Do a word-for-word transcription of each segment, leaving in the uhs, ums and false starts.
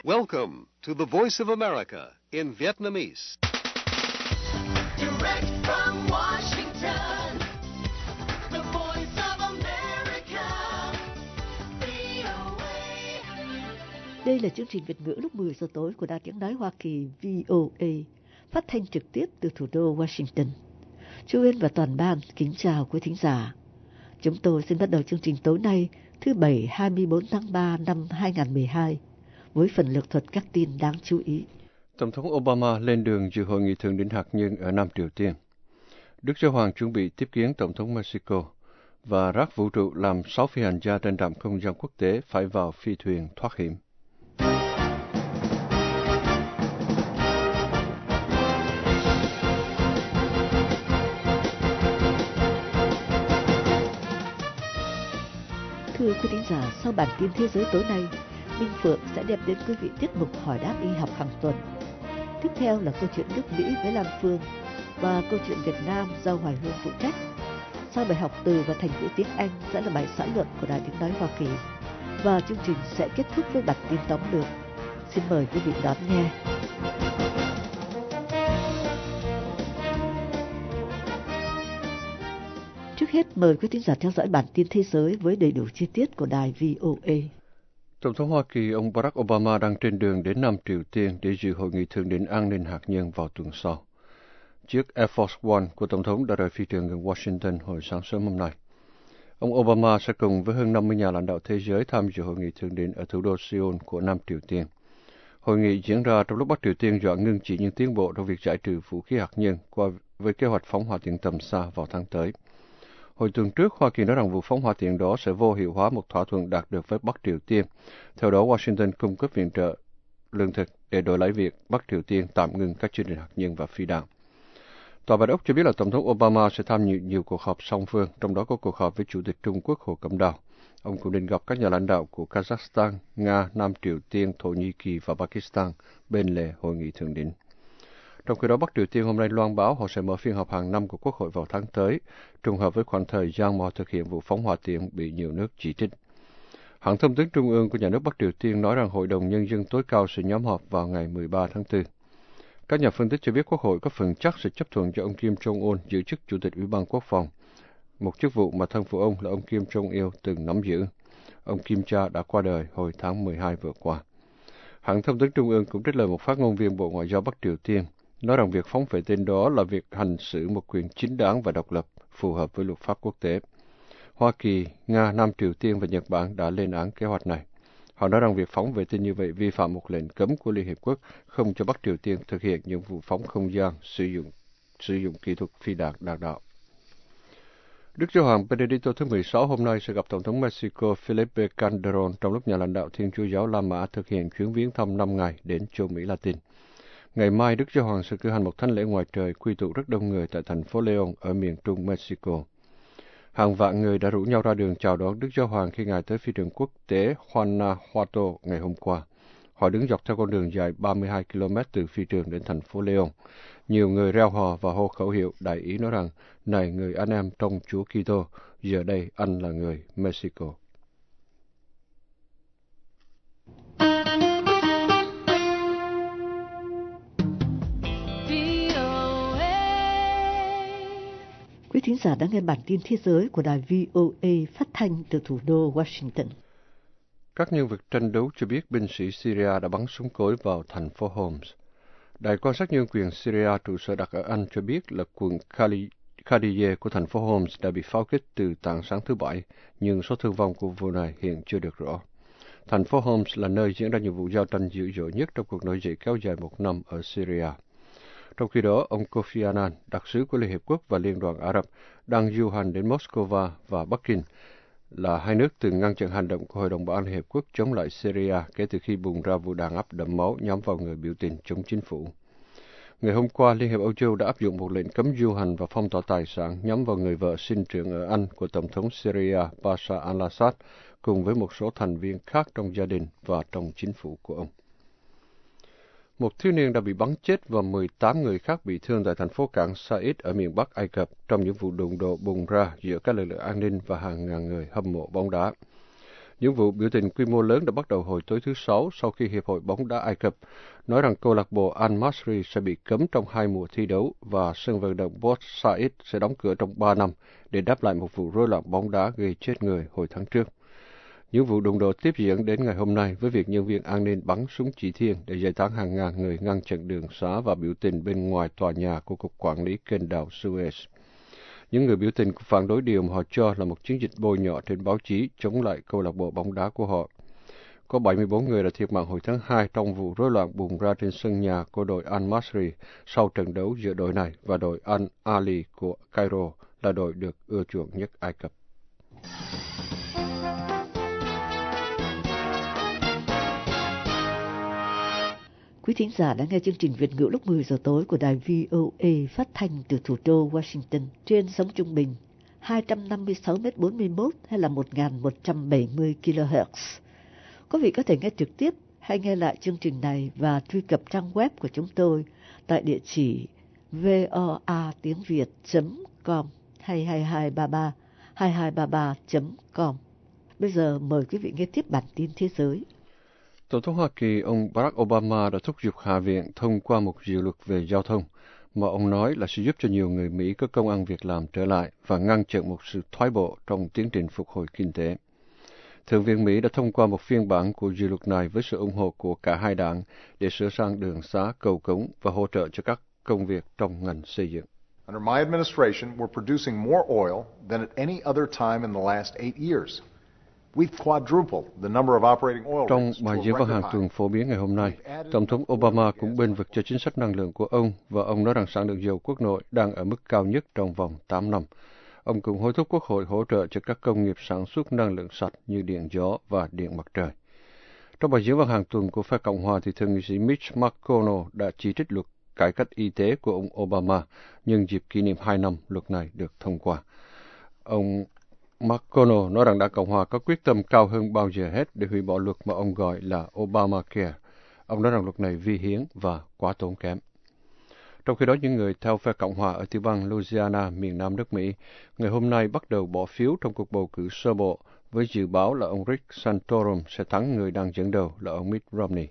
Welcome to the Voice of America in Vietnamese. Direct from Washington, the Voice of America, vê o a. Đây là chương trình Việt ngữ lúc mười giờ tối của Đài Tiếng nói Hoa Kỳ vê o a, phát thanh trực tiếp từ thủ đô Washington. Chu Uyên và toàn ban kính chào quý thính giả. Chúng tôi xin bắt đầu chương trình tối nay, thứ Bảy hai mươi tư tháng ba năm hai nghìn không trăm mười hai, với phần lược thuật các tin đáng chú ý. Tổng thống Obama lên đường dự hội nghị thượng đỉnh hạt nhân ở Nam Triều Tiên. Đức Giáo hoàng chuẩn bị tiếp kiến Tổng thống Mexico, và rác vũ trụ làm sáu phi hành gia trên trạm không gian quốc tế phải vào phi thuyền thoát hiểm. Thưa quý thính giả, sau bản tin thế giới tối nay, Minh Phượng sẽ đem đến quý vị tiết mục hỏi đáp y học hàng tuần. Tiếp theo là câu chuyện nước Mỹ với Lan Phương và câu chuyện Việt Nam do Hoài Hương phụ trách. Sau bài học từ và thành ngữ tiếng Anh sẽ là bài xã luận của Đài Tiếng nói Hoa Kỳ. Và chương trình sẽ kết thúc với bản tin tóm lược. Xin mời quý vị đón nghe. Trước hết mời quý thính giả theo dõi bản tin thế giới với đầy đủ chi tiết của đài vê o a. Tổng thống Hoa Kỳ ông Barack Obama đang trên đường đến Nam Triều Tiên để dự hội nghị thượng đỉnh an ninh hạt nhân vào tuần sau. Chiếc Air Force One của Tổng thống đã rời phi trường gần Washington hồi sáng sớm hôm nay. Ông Obama sẽ cùng với hơn năm mươi nhà lãnh đạo thế giới tham dự hội nghị thượng đỉnh ở thủ đô Seoul của Nam Triều Tiên. Hội nghị diễn ra trong lúc Bắc Triều Tiên dọa ngưng chỉ những tiến bộ trong việc giải trừ vũ khí hạt nhân qua với kế hoạch phóng hỏa tiễn tầm xa vào tháng tới. Hồi tuần trước, Hoa Kỳ nói rằng vụ phóng hỏa tiễn đó sẽ vô hiệu hóa một thỏa thuận đạt được với Bắc Triều Tiên. Theo đó, Washington cung cấp viện trợ lương thực để đổi lấy việc Bắc Triều Tiên tạm ngừng các chương trình hạt nhân và phi đạn. Tòa Bạch Ốc cho biết là Tổng thống Obama sẽ tham dự nhiều cuộc họp song phương, trong đó có cuộc họp với Chủ tịch Trung Quốc Hồ Cẩm Đào. Ông cũng định gặp các nhà lãnh đạo của Kazakhstan, Nga, Nam Triều Tiên, Thổ Nhĩ Kỳ và Pakistan bên lề hội nghị thượng đỉnh. Trong khi đó, Bắc Triều Tiên hôm nay loan báo họ sẽ mở phiên họp hàng năm của Quốc hội vào tháng tới, trùng hợp với khoảng thời gian mà họ thực hiện vụ phóng hỏa tiễn bị nhiều nước chỉ trích. Hãng thông tấn Trung ương của nhà nước Bắc Triều Tiên nói rằng Hội đồng Nhân dân tối cao sẽ nhóm họp vào ngày mười ba tháng tư. Các nhà phân tích cho biết Quốc hội có phần chắc sẽ chấp thuận cho ông Kim Jong-un giữ chức Chủ tịch Ủy ban Quốc phòng, một chức vụ mà thân phụ ông là ông Kim Jong-il từng nắm giữ. Ông Kim cha đã qua đời hồi tháng mười hai vừa qua. Hãng thông tấn Trung ương cũng trích lời một phát ngôn viên Bộ Ngoại giao Bắc Triều Tiên, nói rằng việc phóng vệ tinh đó là việc hành xử một quyền chính đáng và độc lập, phù hợp với luật pháp quốc tế. Hoa Kỳ, Nga, Nam Triều Tiên và Nhật Bản đã lên án kế hoạch này. Họ nói rằng việc phóng vệ tinh như vậy vi phạm một lệnh cấm của Liên Hiệp Quốc không cho Bắc Triều Tiên thực hiện những vụ phóng không gian sử dụng sử dụng kỹ thuật phi đạn đạn đạo. Đức Giáo hoàng Benedicto thứ mười sáu hôm nay sẽ gặp Tổng thống Mexico Felipe Calderón trong lúc nhà lãnh đạo Thiên Chúa giáo La Mã thực hiện chuyến viếng thăm năm ngày đến châu Mỹ Latin. Ngày mai, Đức Giáo hoàng sẽ cử hành một thánh lễ ngoài trời quy tụ rất đông người tại thành phố León ở miền trung Mexico. Hàng vạn người đã rủ nhau ra đường chào đón Đức Giáo hoàng khi Ngài tới phi trường quốc tế Guanajuato ngày hôm qua. Họ đứng dọc theo con đường dài ba mươi hai ki lô mét từ phi trường đến thành phố León. Nhiều người reo hò và hô khẩu hiệu đại ý nói rằng, này người anh em trong Chúa Kitô, giờ đây anh là người Mexico. Quý thính giả đã nghe bản tin thế giới của đài vê o a phát thanh từ thủ đô Washington. Các nhân vật tranh đấu cho biết binh sĩ Syria đã bắn súng cối vào thành phố Homs. Đài quan sát nhân quyền Syria trụ sở đặt ở Anh cho biết là quận Khadije của thành phố Homs đã bị pháo kích từ tảng sáng thứ Bảy, nhưng số thương vong của vụ này hiện chưa được rõ. Thành phố Homs là nơi diễn ra nhiều vụ giao tranh dữ dội nhất trong cuộc nổi dậy kéo dài một năm ở Syria. Trong khi đó, ông Kofi Annan, đặc sứ của Liên Hiệp Quốc và Liên đoàn Ả Rập, đang du hành đến Moscow và Bắc Kinh, là hai nước từng ngăn chặn hành động của Hội đồng Bảo an Liên Hiệp Quốc chống lại Syria kể từ khi bùng ra vụ đàn áp đẫm máu nhắm vào người biểu tình chống chính phủ. Ngày hôm qua, Liên hiệp Âu Châu đã áp dụng một lệnh cấm du hành và phong tỏa tài sản nhắm vào người vợ sinh trưởng ở Anh của Tổng thống Syria Bashar al-Assad cùng với một số thành viên khác trong gia đình và trong chính phủ của ông. Một thiếu niên đã bị bắn chết và mười tám người khác bị thương tại thành phố cảng Said ở miền Bắc Ai Cập trong những vụ đụng độ bùng ra giữa các lực lượng an ninh và hàng ngàn người hâm mộ bóng đá. Những vụ biểu tình quy mô lớn đã bắt đầu hồi tối thứ Sáu sau khi Hiệp hội bóng đá Ai Cập nói rằng câu lạc bộ Al Masry sẽ bị cấm trong hai mùa thi đấu và sân vận động Port Said sẽ đóng cửa trong ba năm để đáp lại một vụ rối loạn bóng đá gây chết người hồi tháng trước. Những vụ đụng độ tiếp diễn đến ngày hôm nay với việc nhân viên an ninh bắn súng chỉ thiên để giải tán hàng ngàn người ngăn chặn đường xá và biểu tình bên ngoài tòa nhà của Cục Quản lý Kênh đào Suez. Những người biểu tình phản đối điều mà họ cho là một chiến dịch bôi nhọ trên báo chí chống lại câu lạc bộ bóng đá của họ. Có bảy mươi bốn người đã thiệt mạng hồi tháng hai trong vụ rối loạn bùng ra trên sân nhà của đội Al Masry sau trận đấu giữa đội này và đội Al Ahly của Cairo là đội được ưa chuộng nhất Ai Cập. Quý thính giả đã nghe chương trình Việt ngữ lúc mười giờ tối của đài vê o a phát thanh từ thủ đô Washington trên sóng trung bình hai trăm năm mươi sáu mét bốn mươi mốt hay là một nghìn một trăm bảy mươi ki lô héc. Quý vị có thể nghe trực tiếp hay nghe lại chương trình này và truy cập trang web của chúng tôi tại địa chỉ voa tiếng việt chấm com hay hai hai ba ba hai hai ba ba chấm com. Bây giờ mời quý vị nghe tiếp bản tin thế giới. Tổng thống Hoa Kỳ ông Barack Obama đã thúc giục Hạ viện thông qua một dự luật về giao thông mà ông nói là sẽ giúp cho nhiều người Mỹ có công ăn việc làm trở lại và ngăn chặn một sự thoái bộ trong tiến trình phục hồi kinh tế. Thượng viện Mỹ đã thông qua một phiên bản của dự luật này với sự ủng hộ của cả hai đảng để sửa sang đường xá, cầu cống và hỗ trợ cho các công việc trong ngành xây dựng. Under my administration, we're producing more oil than at any other time in the last eight years. We've quadrupled the number of operating oil Trong rigs to bài a diễn văn record hàng high. tuần phổ biến ngày hôm nay, Tổng thống Obama cũng bênh vực cho chính sách năng lượng của ông và ông nói rằng sản lượng dầu quốc nội đang ở mức cao nhất trong vòng tám năm. Ông cũng hối thúc Quốc hội hỗ trợ cho các công nghiệp sản xuất năng lượng sạch như điện gió và điện mặt trời. Trong bài diễn văn hàng tuần của phe Cộng hòa thì Thượng nghị sĩ Mitch McConnell đã chỉ trích luật cải cách y tế của ông Obama nhân dịp kỷ niệm hai năm luật này được thông qua. Ông McConnell nói rằng Đảng Cộng hòa có quyết tâm cao hơn bao giờ hết để hủy bỏ luật mà ông gọi là Obamacare. Ông nói rằng luật này vi hiến và quá tốn kém. Trong khi đó, những người theo phe Cộng hòa ở tiểu bang Louisiana, miền nam nước Mỹ, ngày hôm nay bắt đầu bỏ phiếu trong cuộc bầu cử sơ bộ với dự báo là ông Rick Santorum sẽ thắng người đang dẫn đầu là ông Mitt Romney.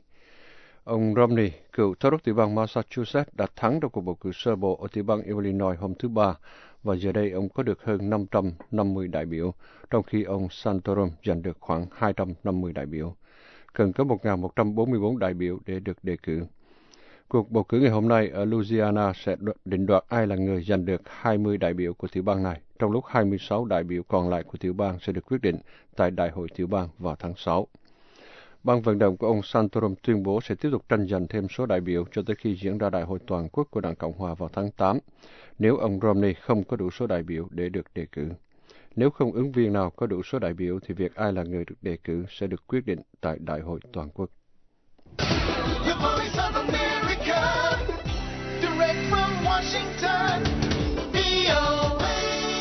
Ông Romney, cựu thống đốc tiểu bang Massachusetts, đã thắng trong cuộc bầu cử sơ bộ ở tiểu bang Illinois hôm thứ Ba, và giờ đây ông có được hơn năm trăm năm mươi đại biểu, trong khi ông Santorum giành được khoảng hai trăm năm mươi đại biểu. Cần có một nghìn một trăm bốn mươi bốn đại biểu để được đề cử. Cuộc bầu cử ngày hôm nay ở Louisiana sẽ định đoạt ai là người giành được hai mươi đại biểu của tiểu bang này, trong lúc hai mươi sáu đại biểu còn lại của tiểu bang sẽ được quyết định tại Đại hội tiểu bang vào tháng sáu. Ban vận động của ông Santorum tuyên bố sẽ tiếp tục tranh giành thêm số đại biểu cho tới khi diễn ra Đại hội toàn quốc của Đảng Cộng hòa vào tháng tám, nếu ông Romney không có đủ số đại biểu để được đề cử. Nếu không ứng viên nào có đủ số đại biểu thì việc ai là người được đề cử sẽ được quyết định tại Đại hội toàn quốc. The voice of America, direct from Washington, vê o a.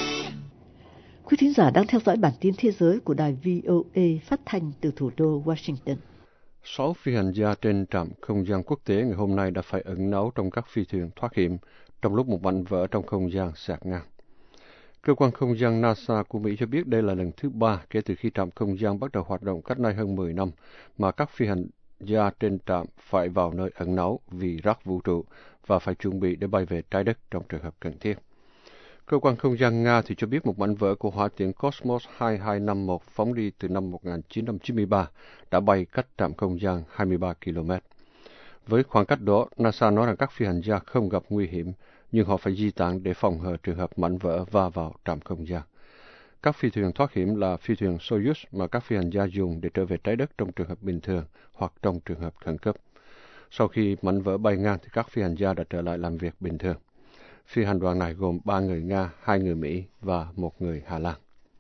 Quý thính giả đang theo dõi bản tin thế giới của đài vê o a phát thanh từ thủ đô Washington. Sáu phi hành gia trên trạm không gian quốc tế ngày hôm nay đã phải ẩn náu trong các phi thuyền thoát hiểm trong lúc một mảnh vỡ trong không gian xẹt ngang. Cơ quan không gian NASA của Mỹ cho biết đây là lần thứ ba kể từ khi trạm không gian bắt đầu hoạt động cách nay hơn mười năm mà các phi hành gia trên trạm phải vào nơi ẩn náu vì rác vũ trụ và phải chuẩn bị để bay về trái đất trong trường hợp cần thiết. Cơ quan không gian Nga thì cho biết một mảnh vỡ của hỏa tiễn Cosmos hai hai năm mốt phóng đi từ năm một nghìn chín trăm chín mươi ba đã bay cách trạm không gian hai mươi ba ki lô mét. Với khoảng cách đó, NASA nói rằng các phi hành gia không gặp nguy hiểm, nhưng họ phải di tản để phòng ngừa trường hợp mảnh vỡ va vào trạm không gian. Các phi thuyền thoát hiểm là phi thuyền Soyuz mà các phi hành gia dùng để trở về trái đất trong trường hợp bình thường hoặc trong trường hợp khẩn cấp. Sau khi mảnh vỡ bay ngang thì các phi hành gia đã trở lại làm việc bình thường. Phi hành đoàn này gồm ba người Nga, hai người Mỹ và một người Hà Lan.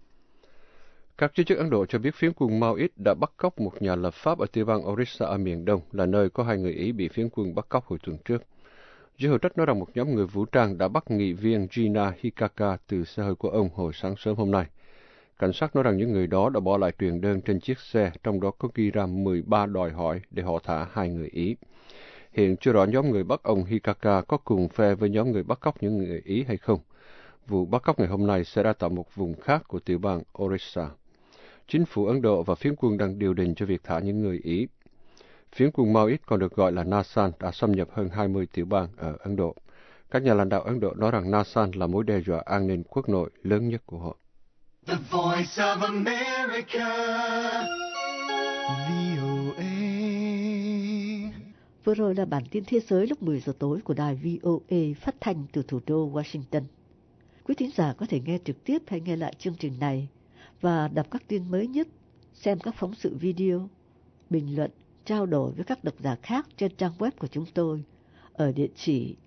Các giới chức Ấn Độ cho biết phiến quân Maoist đã bắt cóc một nhà lập pháp ở tiểu bang Orissa ở miền Đông, là nơi có hai người Ý bị phiến quân bắt cóc hồi tuần trước. Giới hữu trách nói rằng một nhóm người vũ trang đã bắt nghị viên Gina Hikaka từ xe hơi của ông hồi sáng sớm hôm nay. Cảnh sát nói rằng những người đó đã bỏ lại truyền đơn trên chiếc xe, trong đó có ghi ra mười ba đòi hỏi để họ thả hai người Ý. Hiện chưa rõ nhóm người bắt ông Hikaka có cùng phe với nhóm người bắt cóc những người Ý hay không. Vụ bắt cóc ngày hôm nay xảy ra tại một vùng khác của tiểu bang Orissa. chính phủ Ấn Độ và phiến quân đang điều đình cho việc thả những người Ý. Phiến quân Maoist còn được gọi là Nasan đã xâm nhập hơn hai mươi tiểu bang ở Ấn Độ. Các nhà lãnh đạo Ấn Độ nói rằng Nasan là mối đe dọa an ninh quốc nội lớn nhất của họ. The Voice of America, vê o a. Vừa rồi là bản tin thế giới lúc mười giờ tối của đài vê o a phát thanh từ thủ đô Washington. Quý thính giả có thể nghe trực tiếp hay nghe lại chương trình này và đọc các tin mới nhất, xem các phóng sự video, bình luận, trao đổi với các độc giả khác trên trang web của chúng tôi ở địa chỉ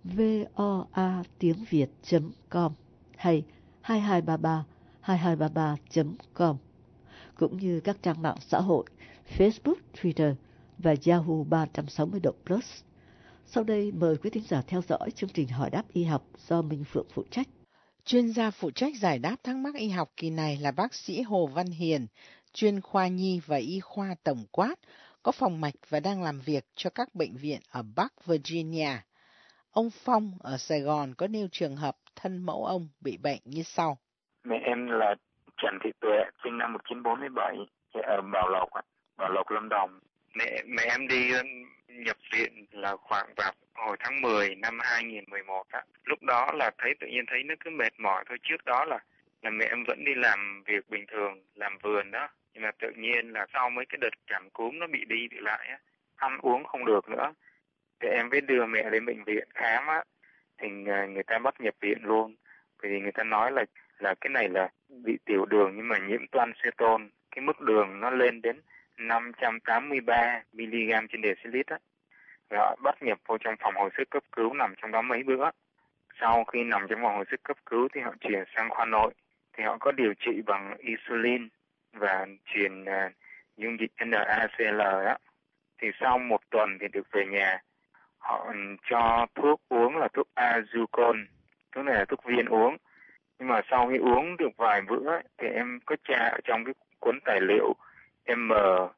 voa tiếng việt chấm com hay hai hai ba ba hai hai ba ba chấm com, cũng như các trang mạng xã hội Facebook, Twitter và Yahoo ba sáu mươi độ plus. Sau đây mời quý thính giả theo dõi chương trình hỏi đáp y học do Minh Phượng phụ trách. Chuyên gia phụ trách giải đáp thắc mắc y học kỳ này là bác sĩ Hồ Văn Hiền, chuyên khoa nhi và y khoa tổng quát, có phòng mạch và đang làm việc cho các bệnh viện ở Bắc Virginia. Ông Phong ở Sài Gòn có nêu trường hợp thân mẫu ông bị bệnh như sau. Mẹ em là Trần Thị Tuệ, sinh năm một nghìn chín trăm bốn mươi bảy, ở Bảo Lộc, Bảo Lộc, Lâm Đồng. Mẹ mẹ em đi nhập viện là khoảng vào hồi tháng mười năm hai nghìn mười một á. Lúc đó là thấy tự nhiên thấy nó cứ mệt mỏi thôi. Trước đó là là mẹ em vẫn đi làm việc bình thường, làm vườn đó. Nhưng mà tự nhiên là sau mấy cái đợt cảm cúm nó bị đi bị lại á, ăn uống không được nữa. Thì em mới đưa mẹ đến bệnh viện khám á, thì người ta bắt nhập viện luôn. Vì người ta nói là là cái này là bị tiểu đường nhưng mà nhiễm toan cetone, cái mức đường nó lên đến năm trăm tám mươi ba mi-li-gam trên decilit á. Rồi họ bắt nhập vô trong phòng hồi sức cấp cứu, nằm trong đó mấy bữa. Sau khi nằm trong phòng hồi sức cấp cứu thì họ chuyển sang khoa nội, thì họ có điều trị bằng insulin và truyền uh, dung dịch en a xê lờ á. Thì sau một tuần thì được về nhà, họ cho thuốc uống là thuốc Azucon, thuốc này là thuốc viên uống. Nhưng mà sau khi uống được vài bữa ấy, thì em có tra ở trong cái cuốn tài liệu em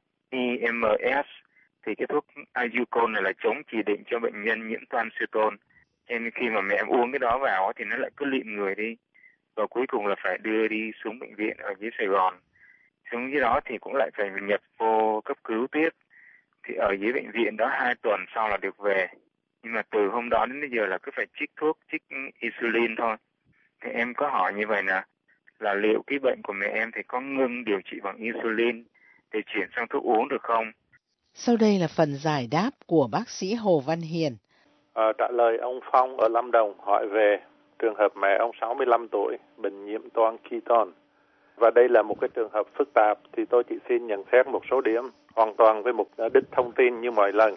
i em ét thì cái thuốc Azucon này là chống chỉ định cho bệnh nhân nhiễm toan cetone. Nên khi mà mẹ em uống cái đó vào thì nó lại cứ lịm người đi. Và cuối cùng là phải đưa đi xuống bệnh viện ở dưới Sài Gòn. Xuống dưới đó thì cũng lại phải nhập vô cấp cứu tiếp. Thì ở dưới bệnh viện đó hai tuần sau là được về. Nhưng mà từ hôm đó đến bây giờ là cứ phải trích thuốc, trích insulin thôi. Thì em có hỏi như vậy là, là liệu cái bệnh của mẹ em thì có ngưng điều trị bằng insulin để chuyển sang thuốc uống được không? Sau đây là phần giải đáp của bác sĩ Hồ Văn Hiền. À, trả lời ông Phong ở Lâm Đồng hỏi về trường hợp mẹ ông sáu mươi lăm tuổi, bệnh nhiễm toan ketone. Và đây là một cái trường hợp phức tạp thì tôi chỉ xin nhận xét một số điểm hoàn toàn với mục đích thông tin như mọi lần.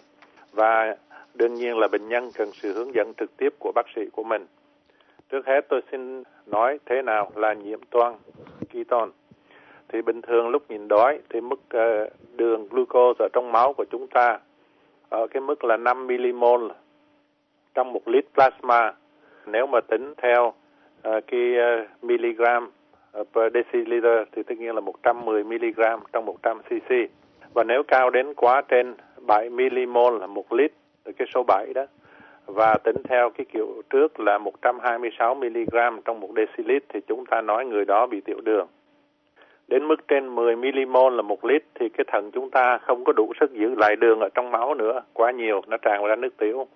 Và đương nhiên là bệnh nhân cần sự hướng dẫn trực tiếp của bác sĩ của mình. Trước hết tôi xin nói thế nào là nhiễm toan ketone. Thì bình thường lúc nhịn đói thì mức uh, đường glucose ở trong máu của chúng ta ở cái mức là năm milimol trong một lít plasma. Nếu mà tính theo uh, cái uh, miligram uh, per deciliter thì tất nhiên là một trăm mười mi-li-gam trong một trăm xê-xê. Và nếu cao đến quá trên bảy milimol là một lít, cái số bảy đó, và tính theo cái kiểu trước là một trăm hai mươi sáu mi-li-gam trong một decilit thì chúng ta nói người đó bị tiểu đường. Đến mức trên mười milimol là một lít thì cái thận chúng ta không có đủ sức giữ lại đường ở trong máu nữa, quá nhiều, nó tràn ra nước tiểu.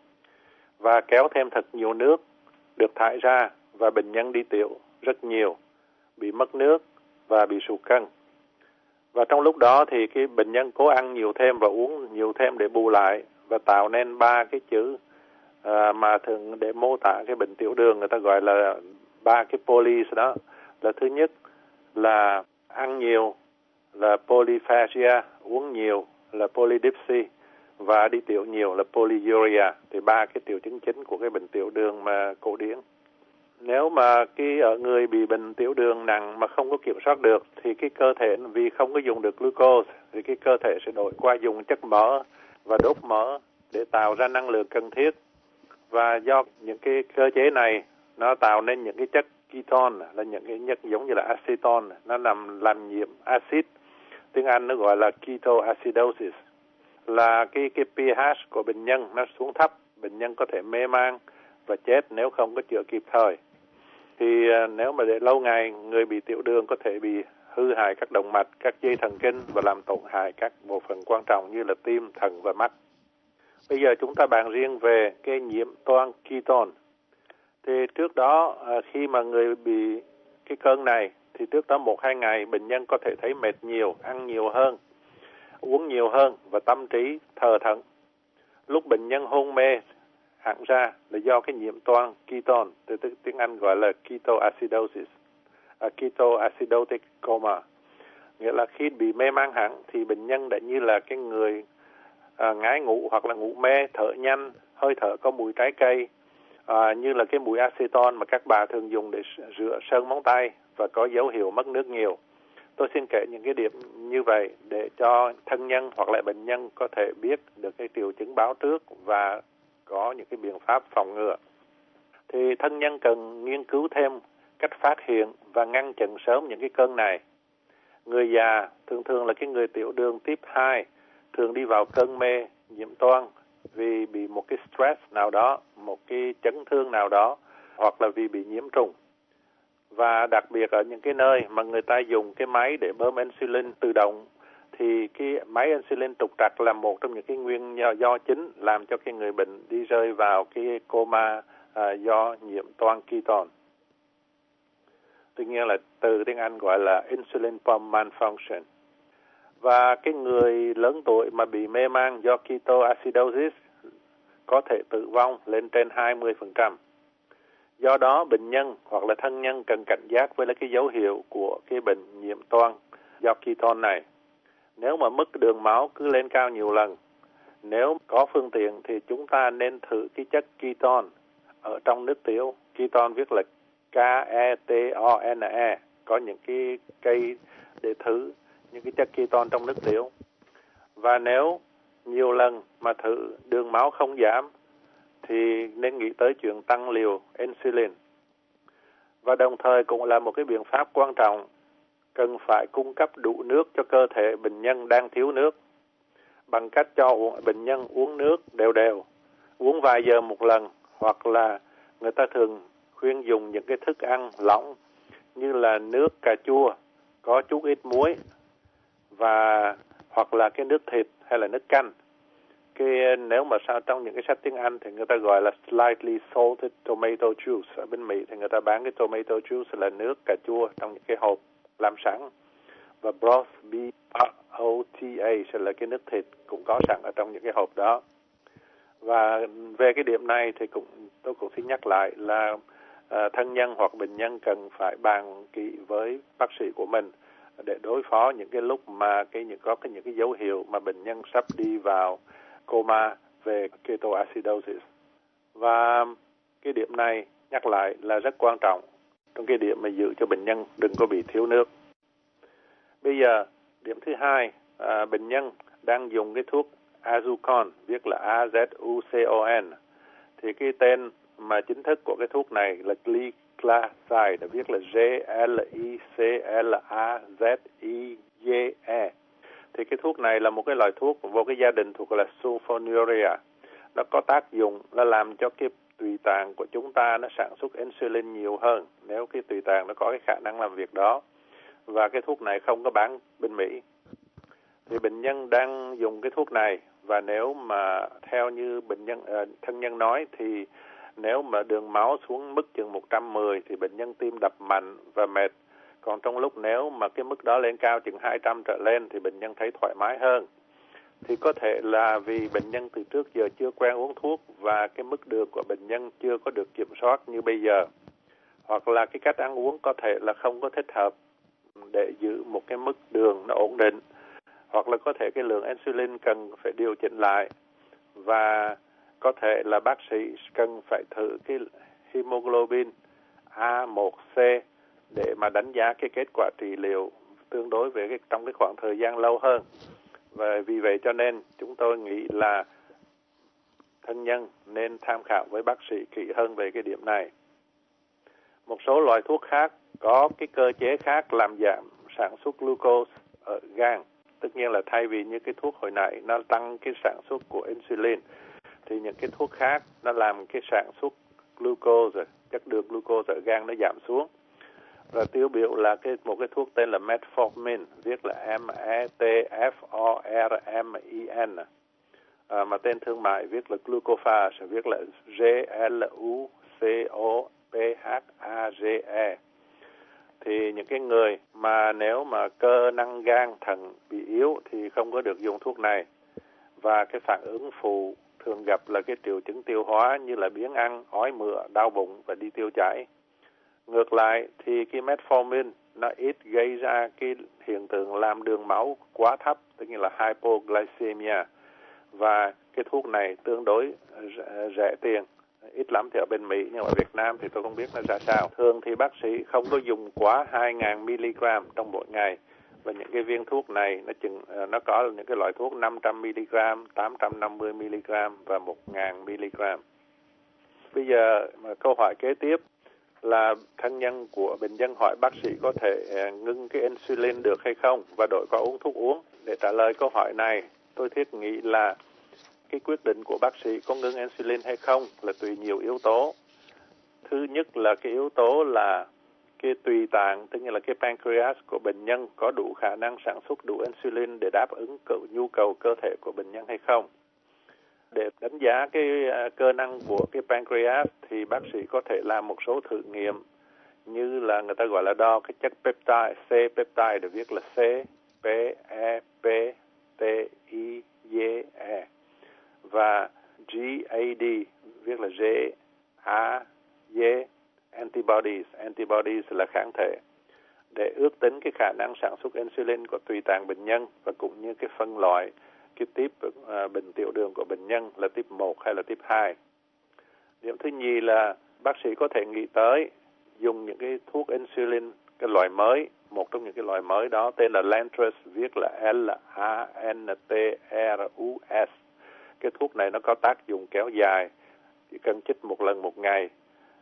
Và kéo thêm thật nhiều nước được thải ra và bệnh nhân đi tiểu rất nhiều, bị mất nước và bị sụt cân. Và trong lúc đó thì cái bệnh nhân cố ăn nhiều thêm và uống nhiều thêm để bù lại và tạo nên ba cái chữ à, mà thường để mô tả cái bệnh tiểu đường người ta gọi là ba cái polis đó. Là thứ nhất là ăn nhiều là polyphagia, uống nhiều là polydipsy và đi tiểu nhiều là polyuria. Thì ba cái triệu chứng chính của cái bệnh tiểu đường mà cổ điển. Nếu mà cái ở người bị bệnh tiểu đường nặng mà không có kiểm soát được thì cái cơ thể vì không có dùng được glucose thì cái cơ thể sẽ đổi qua dùng chất mỡ và đốt mỡ để tạo ra năng lượng cần thiết. Và do những cái cơ chế này nó tạo nên những cái chất ketone là những cái chất giống như là acetone, nó làm làm nhiễm axit. Tiếng Anh nó gọi là ketoacidosis. Là cái cái pH của bệnh nhân nó xuống thấp, bệnh nhân có thể mê man và chết nếu không có chữa kịp thời. Thì uh, nếu mà để lâu ngày người bị tiểu đường có thể bị hư hại các động mạch, các dây thần kinh và làm tổn hại các bộ phận quan trọng như là tim, thận và mắt. Bây giờ chúng ta bàn riêng về cái nhiễm toan ketone. Thì trước đó khi mà người bị cái cơn này thì trước đó một hai ngày bệnh nhân có thể thấy mệt nhiều, ăn nhiều hơn, uống nhiều hơn và tâm trí thờ thẫn. Lúc bệnh nhân hôn mê hẳn ra là do cái nhiễm toan ketone, từ tiếng Anh gọi là ketoacidosis, uh, ketoacidotic coma. Nghĩa là khi bị mê man hẳn thì bệnh nhân đã như là cái người uh, ngái ngủ hoặc là ngủ mê, thở nhanh, hơi thở có mùi trái cây, uh, như là cái mùi aceton mà các bà thường dùng để rửa sơn móng tay và có dấu hiệu mất nước nhiều. Tôi xin kể những cái điểm như vậy để cho thân nhân hoặc là bệnh nhân có thể biết được cái triệu chứng báo trước và có những cái biện pháp phòng ngừa. Thì thân nhân cần nghiên cứu thêm cách phát hiện và ngăn chặn sớm những cái cơn này. Người già, thường thường là cái người tiểu đường tiếp hai, thường đi vào cơn mê nhiễm toan vì bị một cái stress nào đó, một cái chấn thương nào đó, hoặc là vì bị nhiễm trùng. Và đặc biệt ở những cái nơi mà người ta dùng cái máy để bơm insulin tự động, thì cái máy insulin trục trặc là một trong những cái nguyên do chính làm cho cái người bệnh đi rơi vào cái coma à, do nhiễm toan ketone. Tuy nhiên là từ tiếng Anh gọi là insulin pump malfunction. Và cái người lớn tuổi mà bị mê man do ketoacidosis có thể tử vong lên trên hai mươi phần trăm. Do đó, bệnh nhân hoặc là thân nhân cần cảnh giác với cái dấu hiệu của cái bệnh nhiễm toan do ketone này. Nếu mà mức đường máu cứ lên cao nhiều lần, nếu có phương tiện thì chúng ta nên thử cái chất ketone ở trong nước tiểu. Ketone viết là K E T O N E. Có những cái cây để thử những cái chất ketone trong nước tiểu. Và nếu nhiều lần mà thử đường máu không giảm thì nên nghĩ tới chuyện tăng liều insulin. Và đồng thời cũng là một cái biện pháp quan trọng, cần phải cung cấp đủ nước cho cơ thể bệnh nhân đang thiếu nước bằng cách cho bệnh nhân uống nước đều đều, uống vài giờ một lần, hoặc là người ta thường khuyên dùng những cái thức ăn lỏng như là nước cà chua có chút ít muối, và hoặc là cái nước thịt hay là nước canh. Cái nếu mà sao trong những cái sách tiếng Anh thì người ta gọi là slightly salted tomato juice. Ở bên Mỹ thì người ta bán cái tomato juice là nước cà chua trong những cái hộp làm sẵn. Và broth, B R O T H là cái nước thịt cũng có sẵn ở trong những cái hộp đó. Và về cái điểm này thì cũng tôi cũng xin nhắc lại là uh, thân nhân hoặc bệnh nhân cần phải bàn kỹ với bác sĩ của mình để đối phó những cái lúc mà cái những có cái những cái dấu hiệu mà bệnh nhân sắp đi vào coma về ketoacidosis. Và cái điểm này nhắc lại là rất quan trọng trong cái điểm mà giữ cho bệnh nhân đừng có bị thiếu nước. Bây giờ điểm thứ hai, à, bệnh nhân đang dùng cái thuốc Azucon, viết là A Z U C O N. Thì cái tên mà chính thức của cái thuốc này là Gliclazide, viết là G L I C L A Z I D E. Thì cái thuốc này là một cái loại thuốc vô cái gia đình thuộc là sulfonylurea. Nó có tác dụng là làm cho cái tùy tạng của chúng ta nó sản xuất insulin nhiều hơn nếu cái tùy tạng nó có cái khả năng làm việc đó. Và cái thuốc này không có bán bên Mỹ. Thì bệnh nhân đang dùng cái thuốc này, và nếu mà theo như bệnh nhân uh, thân nhân nói thì nếu mà đường máu xuống mức chừng một trăm mười thì bệnh nhân tim đập mạnh và mệt. Còn trong lúc nếu mà cái mức đó lên cao chừng hai trăm trở lên thì bệnh nhân thấy thoải mái hơn. Thì có thể là vì bệnh nhân từ trước giờ chưa quen uống thuốc và cái mức đường của bệnh nhân chưa có được kiểm soát như bây giờ. Hoặc là cái cách ăn uống có thể là không có thích hợp để giữ một cái mức đường nó ổn định. Hoặc là có thể cái lượng insulin cần phải điều chỉnh lại. Và có thể là bác sĩ cần phải thử cái hemoglobin A một C để mà đánh giá cái kết quả trị liệu tương đối với cái, trong cái khoảng thời gian lâu hơn. Và vì vậy cho nên chúng tôi nghĩ là thân nhân nên tham khảo với bác sĩ kỹ hơn về cái điểm này. Một số loại thuốc khác có cái cơ chế khác làm giảm sản xuất glucose ở gan. Tất nhiên là thay vì như cái thuốc hồi nãy nó tăng cái sản xuất của insulin, thì những cái thuốc khác nó làm cái sản xuất glucose, chất đường glucose ở gan nó giảm xuống. Và tiêu biểu là cái một cái thuốc tên là metformin, viết là M E T F O R M I N, à, mà tên thương mại viết là glucophage, viết là G L U C O P H A G E. Thì những cái người mà nếu mà cơ năng gan thận bị yếu thì không có được dùng thuốc này. Và cái phản ứng phụ thường gặp là cái triệu chứng tiêu hóa như là biếng ăn, ói mửa, đau bụng và đi tiêu chảy. Ngược lại thì cái metformin nó ít gây ra cái hiện tượng làm đường máu quá thấp, tức là hypoglycemia. Và cái thuốc này tương đối rẻ tiền, ít lắm thì ở bên Mỹ, nhưng ở Việt Nam thì tôi không biết nó ra sao. Thường thì bác sĩ không có dùng quá hai nghìn mi-li-gam trong mỗi ngày. Và những cái viên thuốc này nó chừng nó có những cái loại thuốc năm trăm mi-li-gam, tám trăm năm mươi mi-li-gam và một nghìn mi-li-gam. Bây giờ mà câu hỏi kế tiếp là thân nhân của bệnh nhân hỏi bác sĩ có thể ngưng cái insulin được hay không và đổi qua uống thuốc uống. Để trả lời câu hỏi này, tôi thiết nghĩ là cái quyết định của bác sĩ có ngưng insulin hay không là tùy nhiều yếu tố. Thứ nhất là cái yếu tố là cái tùy tạng, tức là cái pancreas của bệnh nhân có đủ khả năng sản xuất đủ insulin để đáp ứng nhu cầu cơ thể của bệnh nhân hay không. Để đánh giá cái cơ năng của cái pancreas thì bác sĩ có thể làm một số thử nghiệm như là người ta gọi là đo cái chất peptide, C-peptide được viết là C P E P T I D E và G A D viết là G A D antibodies, antibodies là kháng thể, để ước tính cái khả năng sản xuất insulin của tùy tạng bệnh nhân và cũng như cái phân loại cái tiếp uh, bệnh tiểu đường của bệnh nhân là tiếp một hay là tiếp hai. Điểm thứ nhì là bác sĩ có thể nghĩ tới dùng những cái thuốc insulin cái loại mới, một trong những cái loại mới đó tên là Lantus, viết là L A N T R U S. Cái thuốc này nó có tác dụng kéo dài, chỉ cần chích một lần một ngày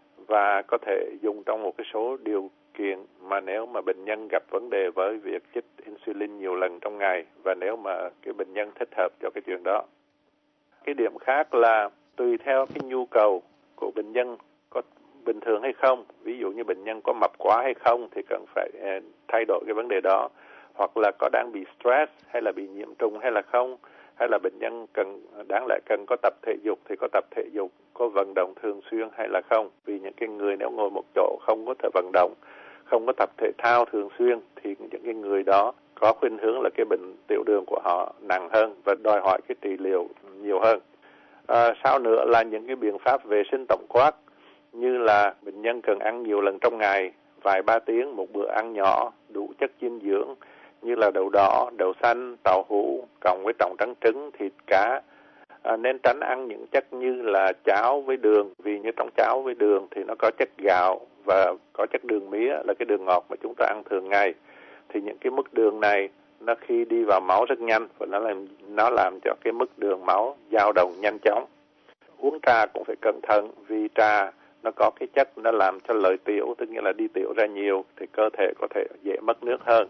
và có thể dùng trong một cái số điều kiện mà nếu mà bệnh nhân gặp vấn đề với việc chích insulin nhiều lần trong ngày và nếu mà cái bệnh nhân thích hợp cho cái chuyện đó. Cái điểm khác là tùy theo cái nhu cầu của bệnh nhân có bình thường hay không. Ví dụ như bệnh nhân có mập quá hay không thì cần phải thay đổi cái vấn đề đó. Hoặc là có đang bị stress hay là bị nhiễm trùng hay là không. Hay là bệnh nhân cần đáng lẽ cần có tập thể dục thì có tập thể dục, có vận động thường xuyên hay là không. Vì những cái người nếu ngồi một chỗ không có thể vận động, không có tập thể thao thường xuyên thì những cái người đó có khuynh hướng là cái bệnh tiểu đường của họ nặng hơn và đòi hỏi cái trị liệu nhiều hơn. À, sau nữa là những cái biện pháp vệ sinh tổng quát như là bệnh nhân cần ăn nhiều lần trong ngày, vài ba tiếng một bữa ăn nhỏ, đủ chất dinh dưỡng như là đậu đỏ, đậu xanh, tàu hũ, cộng với trồng trắng trứng, thịt cá. À, nên tránh ăn những chất như là cháo với đường, vì như trong cháo với đường thì nó có chất gạo và có chất đường mía là cái đường ngọt mà chúng ta ăn thường ngày. Thì những cái mức đường này nó khi đi vào máu rất nhanh và nó làm nó làm cho cái mức đường máu dao động nhanh chóng. Uống trà cũng phải cẩn thận vì trà nó có cái chất nó làm cho lợi tiểu, tức nghĩa là đi tiểu ra nhiều thì cơ thể có thể dễ mất nước hơn.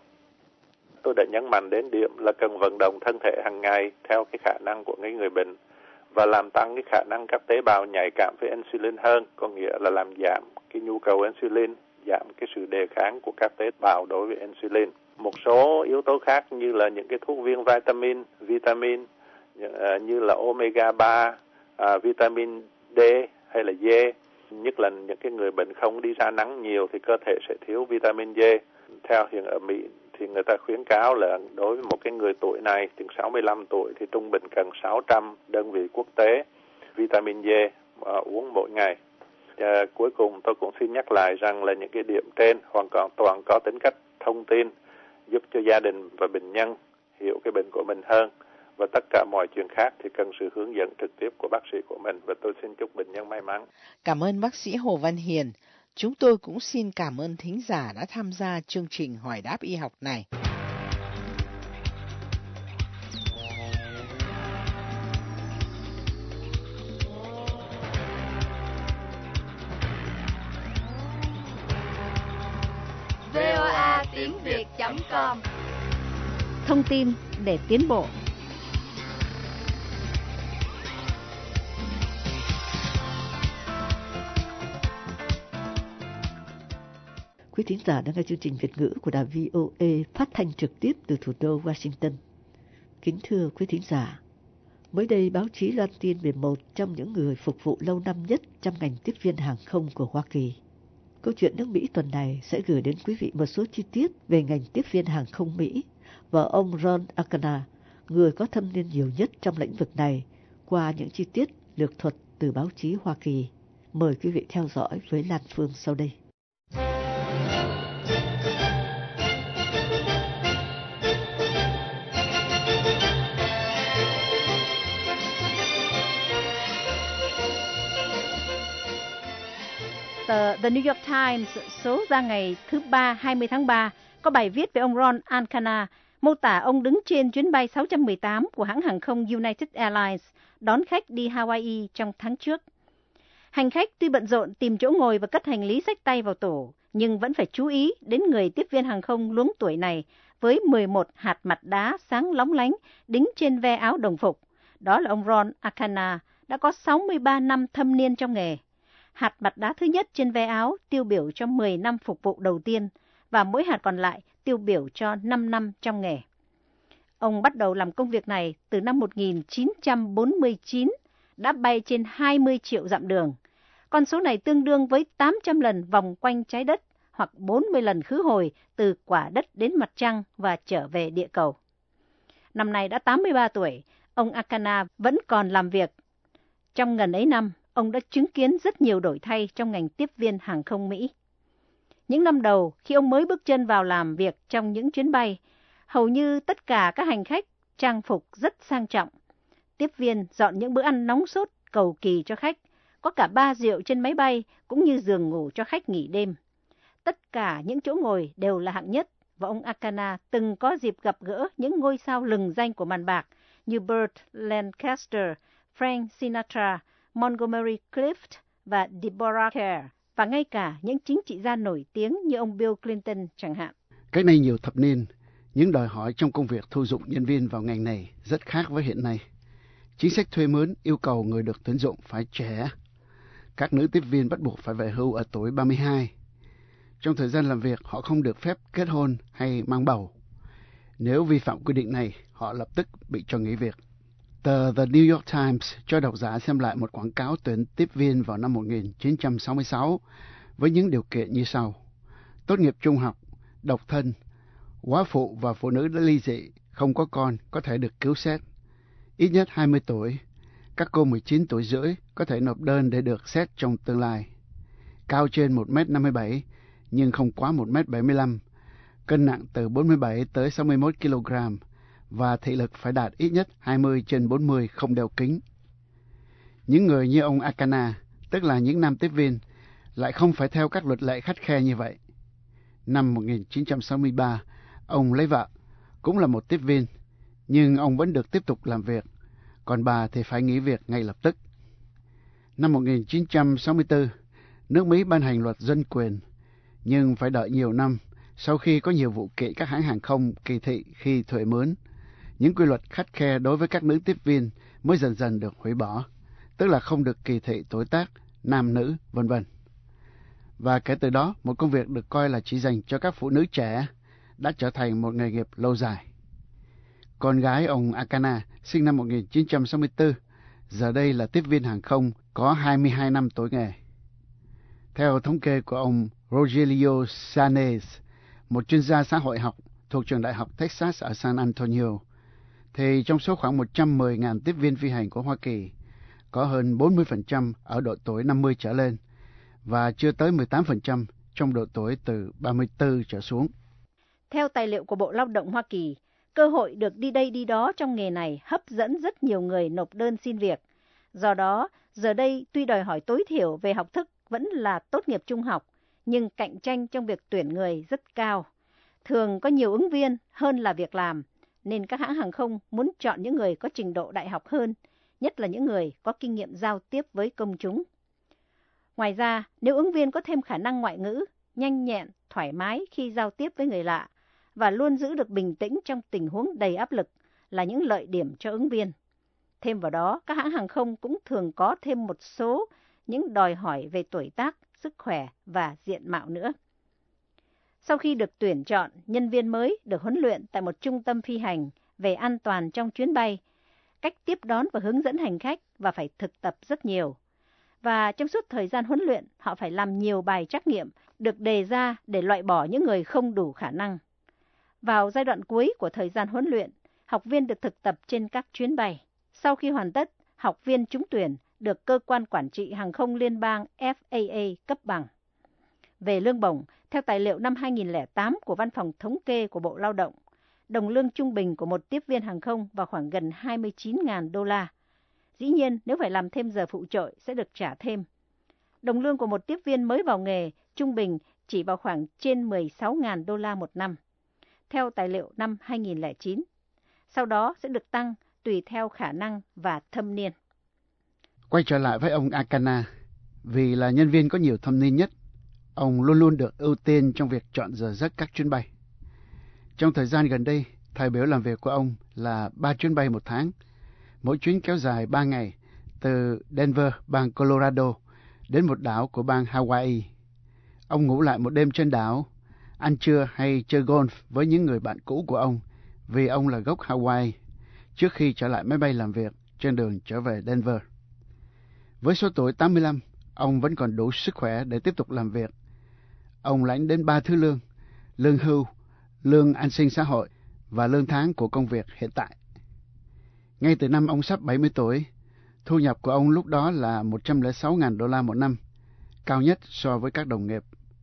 Tôi đã nhấn mạnh đến điểm là cần vận động thân thể hàng ngày theo cái khả năng của cái người bệnh và làm tăng cái khả năng các tế bào nhạy cảm với insulin hơn, có nghĩa là làm giảm cái nhu cầu insulin, giảm cái sự đề kháng của các tế bào đối với insulin. Một số yếu tố khác như là những cái thuốc viên vitamin, vitamin như là omega ba, à, vitamin D hay là D, nhất là những cái người bệnh không đi ra nắng nhiều thì cơ thể sẽ thiếu vitamin D. Theo hiện ở Mỹ thì người ta khuyến cáo là đối với một cái người tuổi này, chừng sáu mươi lăm tuổi thì trung bình cần sáu trăm đơn vị quốc tế vitamin D mà uống mỗi ngày. À, cuối cùng tôi cũng xin nhắc lại rằng là những cái điểm trên hoàn toàn có tính cách thông tin giúp cho gia đình và bệnh nhân hiểu cái bệnh của mình hơn, và tất cả mọi chuyện khác thì cần sự hướng dẫn trực tiếp của bác sĩ của mình, và tôi xin chúc bệnh nhân may mắn. Cảm ơn bác sĩ Hồ Văn Hiền. Chúng tôi cũng xin cảm ơn thính giả đã tham gia chương trình hỏi đáp y học này. vê o a tiếng việt chấm com. Thông tin để tiến bộ. Quý thính giả đang nghe chương trình Việt ngữ của đài vê o a phát thanh trực tiếp từ thủ đô Washington. Kính thưa quý thính giả, mới đây báo chí loan tin về một trong những người phục vụ lâu năm nhất trong ngành tiếp viên hàng không của Hoa Kỳ. Câu chuyện nước Mỹ tuần này sẽ gửi đến quý vị một số chi tiết về ngành tiếp viên hàng không Mỹ và ông Ron Akana, người có thâm niên nhiều nhất trong lĩnh vực này, qua những chi tiết lược thuật từ báo chí Hoa Kỳ. Mời quý vị theo dõi với Lan Phương sau đây. Tờ The New York Times số ra ngày thứ Ba hai mươi tháng ba có bài viết về ông Ron Akana, mô tả ông đứng trên chuyến bay sáu trăm mười tám của hãng hàng không United Airlines đón khách đi Hawaii trong tháng trước. Hành khách tuy bận rộn tìm chỗ ngồi và cất hành lý xách tay vào tủ, nhưng vẫn phải chú ý đến người tiếp viên hàng không luống tuổi này với mười một hạt mặt đá sáng lóng lánh đính trên ve áo đồng phục. Đó là ông Ron Akana, đã có sáu mươi ba năm thâm niên trong nghề. Hạt mặt đá thứ nhất trên ve áo tiêu biểu cho mười năm phục vụ đầu tiên và mỗi hạt còn lại tiêu biểu cho năm năm trong nghề. Ông bắt đầu làm công việc này từ năm một nghìn chín trăm bốn mươi chín, đã bay trên hai mươi triệu dặm đường. Con số này tương đương với tám trăm lần vòng quanh trái đất hoặc bốn mươi lần khứ hồi từ quả đất đến mặt trăng và trở về địa cầu. Năm nay đã tám mươi ba tuổi, ông Akana vẫn còn làm việc. Trong ngần ấy năm, ông đã chứng kiến rất nhiều đổi thay trong ngành tiếp viên hàng không Mỹ. Những năm đầu, khi ông mới bước chân vào làm việc trong những chuyến bay, hầu như tất cả các hành khách trang phục rất sang trọng. Tiếp viên dọn những bữa ăn nóng sốt cầu kỳ cho khách, có cả ba rượu trên máy bay cũng như giường ngủ cho khách nghỉ đêm. Tất cả những chỗ ngồi đều là hạng nhất và ông Akana từng có dịp gặp gỡ những ngôi sao lừng danh của màn bạc như Burt Lancaster, Frank Sinatra, Montgomery Clift và Deborah Kerr, và ngay cả những chính trị gia nổi tiếng như ông Bill Clinton chẳng hạn. Cách đây nhiều thập niên, những đòi hỏi trong công việc thu dụng nhân viên vào ngành này rất khác với hiện nay. Chính sách thuê mướn yêu cầu người được tuyển dụng phải trẻ. Các nữ tiếp viên bắt buộc phải về hưu ở tuổi ba mươi hai. Trong thời gian làm việc, họ không được phép kết hôn hay mang bầu. Nếu vi phạm quy định này, họ lập tức bị cho nghỉ việc. Tờ The New York Times cho độc giả xem lại một quảng cáo tuyển tiếp viên vào năm một nghìn chín trăm sáu mươi sáu với những điều kiện như sau. Tốt nghiệp trung học, độc thân, quá phụ và phụ nữ đã ly dị, không có con, có thể được cứu xét. Ít nhất hai mươi tuổi, các cô mười chín tuổi rưỡi có thể nộp đơn để được xét trong tương lai. Cao trên một mét năm mươi bảy, nhưng không quá một mét bảy mươi lăm, cân nặng từ bốn mươi bảy tới sáu mươi mốt ki lô gam, và thị lực phải đạt ít nhất hai mươi trên bốn mươi, không đeo kính. Những người như ông Akana, tức là những nam tiếp viên, lại không phải theo các luật lệ khắt khe như vậy. Năm một nghìn chín trăm sáu mươi ba, ông lấy vợ, cũng là một tiếp viên, nhưng ông vẫn được tiếp tục làm việc, còn bà thì phải nghỉ việc ngay lập tức. Năm một nghìn chín trăm sáu mươi tư, nước Mỹ ban hành luật dân quyền, nhưng phải đợi nhiều năm sau khi có nhiều vụ kiện các hãng hàng không kỳ thị khi thuê mướn. Những quy luật khắt khe đối với các nữ tiếp viên mới dần dần được hủy bỏ, tức là không được kỳ thị tuổi tác, nam nữ, vân vân. Và kể từ đó, một công việc được coi là chỉ dành cho các phụ nữ trẻ đã trở thành một nghề nghiệp lâu dài. Con gái ông Akana, sinh năm một nghìn chín trăm sáu mươi tư, giờ đây là tiếp viên hàng không có hai mươi hai năm tuổi nghề. Theo thống kê của ông Rogelio Sanes, một chuyên gia xã hội học thuộc trường đại học Texas ở San Antonio, thì trong số khoảng một trăm mười nghìn tiếp viên phi hành của Hoa Kỳ, có hơn bốn mươi phần trăm ở độ tuổi năm mươi trở lên và chưa tới mười tám phần trăm trong độ tuổi từ ba mươi tư trở xuống. Theo tài liệu của Bộ Lao động Hoa Kỳ, cơ hội được đi đây đi đó trong nghề này hấp dẫn rất nhiều người nộp đơn xin việc. Do đó, giờ đây tuy đòi hỏi tối thiểu về học thức vẫn là tốt nghiệp trung học, nhưng cạnh tranh trong việc tuyển người rất cao. Thường có nhiều ứng viên hơn là việc làm, nên các hãng hàng không muốn chọn những người có trình độ đại học hơn, nhất là những người có kinh nghiệm giao tiếp với công chúng. Ngoài ra, nếu ứng viên có thêm khả năng ngoại ngữ, nhanh nhẹn, thoải mái khi giao tiếp với người lạ và luôn giữ được bình tĩnh trong tình huống đầy áp lực là những lợi điểm cho ứng viên. Thêm vào đó, các hãng hàng không cũng thường có thêm một số những đòi hỏi về tuổi tác, sức khỏe và diện mạo nữa. Sau khi được tuyển chọn, nhân viên mới được huấn luyện tại một trung tâm phi hành về an toàn trong chuyến bay, cách tiếp đón và hướng dẫn hành khách và phải thực tập rất nhiều. Và trong suốt thời gian huấn luyện, họ phải làm nhiều bài trắc nghiệm được đề ra để loại bỏ những người không đủ khả năng. Vào giai đoạn cuối của thời gian huấn luyện, học viên được thực tập trên các chuyến bay. Sau khi hoàn tất, học viên trúng tuyển được cơ quan quản trị hàng không liên bang F A A cấp bằng. Về lương bổng, theo tài liệu năm hai nghìn lẻ tám của Văn phòng Thống kê của Bộ Lao động, đồng lương trung bình của một tiếp viên hàng không vào khoảng gần hai mươi chín nghìn đô la. Dĩ nhiên, nếu phải làm thêm giờ phụ trội sẽ được trả thêm. Đồng lương của một tiếp viên mới vào nghề trung bình chỉ vào khoảng trên mười sáu nghìn đô la một năm, theo tài liệu năm hai nghìn lẻ chín. Sau đó sẽ được tăng tùy theo khả năng và thâm niên. Quay trở lại với ông Akana, vì là nhân viên có nhiều thâm niên nhất, ông luôn luôn được ưu tiên trong việc chọn giờ giấc các chuyến bay. Trong thời gian gần đây, thời biểu làm việc của ông là ba chuyến bay một tháng, mỗi chuyến kéo dài ba ngày, từ Denver, bang Colorado, đến một đảo của bang Hawaii. Ông ngủ lại một đêm trên đảo, ăn trưa hay chơi golf với những người bạn cũ của ông, vì ông là gốc Hawaii, trước khi trở lại máy bay làm việc trên đường trở về Denver. Với số tuổi tám mươi lăm, ông vẫn còn đủ sức khỏe để tiếp tục làm việc. Ông lãnh đến ba thứ lương: lương hưu, lương an sinh xã hội và lương tháng của công việc hiện tại. Ngay từ năm ông sắp bảy mươi tuổi, thu nhập của ông lúc đó là một trăm lẻ sáu nghìn đô la một năm, cao nhất so với các đồng nghiệp.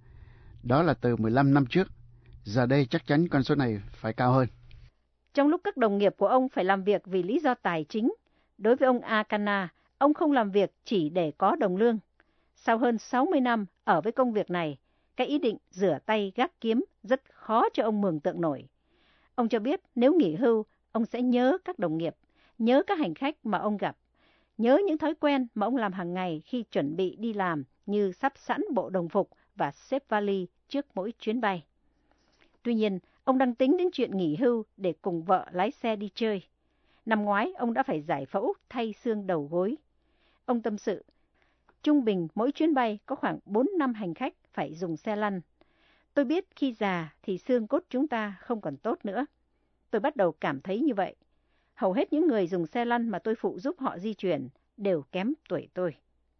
Đó là từ mười lăm năm trước, giờ đây chắc chắn con số này phải cao hơn. Trong lúc các đồng nghiệp của ông phải làm việc vì lý do tài chính, đối với ông Akana, ông không làm việc chỉ để có đồng lương. Sau hơn sáu mươi năm ở với công việc này, cái ý định rửa tay gác kiếm rất khó cho ông mường tượng nổi. Ông cho biết nếu nghỉ hưu, ông sẽ nhớ các đồng nghiệp, nhớ các hành khách mà ông gặp, nhớ những thói quen mà ông làm hàng ngày khi chuẩn bị đi làm, như sắp sẵn bộ đồng phục và xếp vali trước mỗi chuyến bay. Tuy nhiên, ông đang tính đến chuyện nghỉ hưu để cùng vợ lái xe đi chơi. Năm ngoái, ông đã phải giải phẫu thay xương đầu gối. Ông tâm sự, trung bình mỗi chuyến bay có khoảng bốn năm hành khách phải dùng xe lăn. Tôi biết khi già thì xương cốt chúng ta không còn tốt nữa. Tôi bắt đầu cảm thấy như vậy. Hầu hết những người dùng xe lăn mà tôi phụ giúp họ di chuyển đều kém tuổi tôi.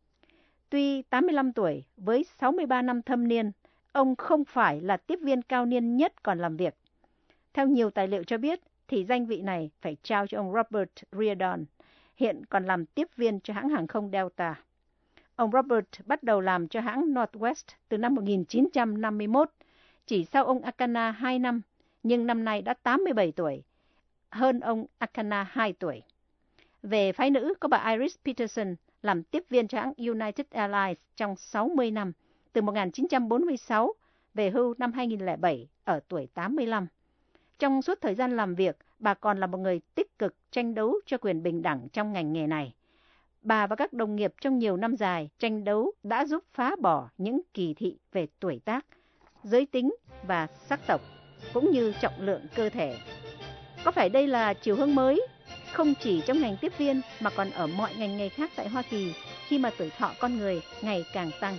Tuy tám mươi lăm tuổi, với sáu mươi ba năm thâm niên, ông không phải là tiếp viên cao niên nhất còn làm việc. Theo nhiều tài liệu cho biết, thì danh vị này phải trao cho ông Robert Reardon, hiện còn làm tiếp viên cho hãng hàng không Delta. Ông Robert bắt đầu làm cho hãng Northwest từ năm một nghìn chín trăm năm mươi mốt, chỉ sau ông Akana hai năm, nhưng năm nay đã tám mươi bảy tuổi, hơn ông Akana hai tuổi. Về phái nữ, có bà Iris Peterson làm tiếp viên cho hãng United Airlines trong sáu mươi năm, từ một nghìn chín trăm bốn mươi sáu về hưu năm hai nghìn lẻ bảy ở tuổi tám mươi lăm. Trong suốt thời gian làm việc, bà còn là một người tích cực tranh đấu cho quyền bình đẳng trong ngành nghề này. Bà và các đồng nghiệp trong nhiều năm dài tranh đấu đã giúp phá bỏ những kỳ thị về tuổi tác, giới tính và sắc tộc, cũng như trọng lượng cơ thể. Có phải đây là chiều hướng mới, không chỉ trong ngành tiếp viên mà còn ở mọi ngành nghề khác tại Hoa Kỳ, khi mà tuổi thọ con người ngày càng tăng?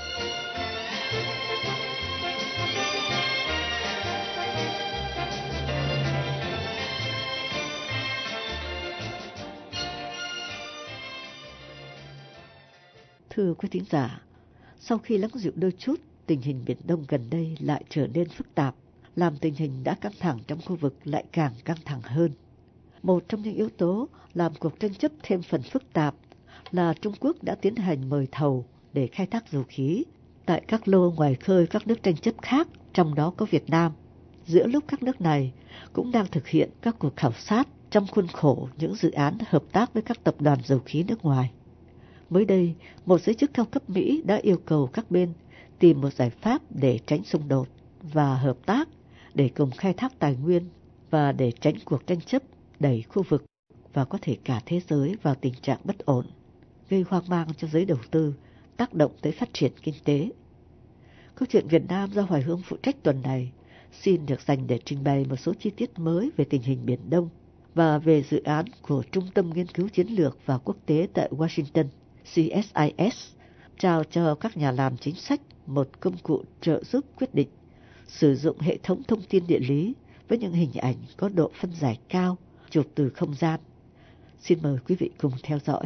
Thưa quý thính giả, sau khi lắng dịu đôi chút, tình hình Biển Đông gần đây lại trở nên phức tạp, làm tình hình đã căng thẳng trong khu vực lại càng căng thẳng hơn. Một trong những yếu tố làm cuộc tranh chấp thêm phần phức tạp là Trung Quốc đã tiến hành mời thầu để khai thác dầu khí tại các lô ngoài khơi các nước tranh chấp khác, trong đó có Việt Nam, giữa lúc các nước này cũng đang thực hiện các cuộc khảo sát trong khuôn khổ những dự án hợp tác với các tập đoàn dầu khí nước ngoài. Mới đây, một giới chức cao cấp Mỹ đã yêu cầu các bên tìm một giải pháp để tránh xung đột và hợp tác để cùng khai thác tài nguyên và để tránh cuộc tranh chấp đẩy khu vực và có thể cả thế giới vào tình trạng bất ổn, gây hoang mang cho giới đầu tư, tác động tới phát triển kinh tế. Câu chuyện Việt Nam do Hoài Hương phụ trách tuần này xin được dành để trình bày một số chi tiết mới về tình hình Biển Đông và về dự án của Trung tâm Nghiên cứu Chiến lược và Quốc tế tại Washington, C S I S, trao cho các nhà làm chính sách một công cụ trợ giúp quyết định sử dụng hệ thống thông tin địa lý với những hình ảnh có độ phân giải cao, chụp từ không gian. Xin mời quý vị cùng theo dõi.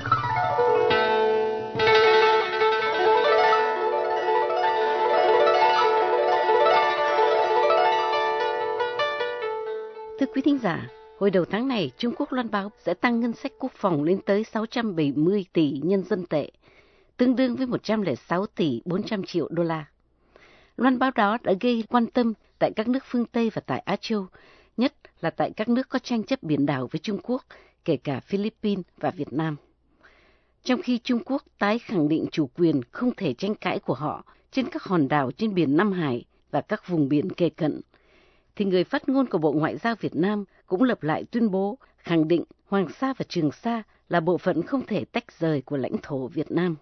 Thưa quý thính giả, hồi đầu tháng này, Trung Quốc loan báo sẽ tăng ngân sách quốc phòng lên tới sáu trăm bảy mươi tỷ nhân dân tệ, tương đương với một trăm lẻ sáu tỷ bốn trăm triệu đô la. Loan báo đó đã gây quan tâm tại các nước phương Tây và tại Á Châu, nhất là tại các nước có tranh chấp biển đảo với Trung Quốc, kể cả Philippines và Việt Nam. Trong khi Trung Quốc tái khẳng định chủ quyền không thể tranh cãi của họ trên các hòn đảo trên biển Nam Hải và các vùng biển kề cận, thì người phát ngôn của Bộ Ngoại giao Việt Nam cũng lập lại tuyên bố khẳng định Hoàng Sa và Trường Sa là bộ phận không thể tách rời của lãnh thổ Việt Nam.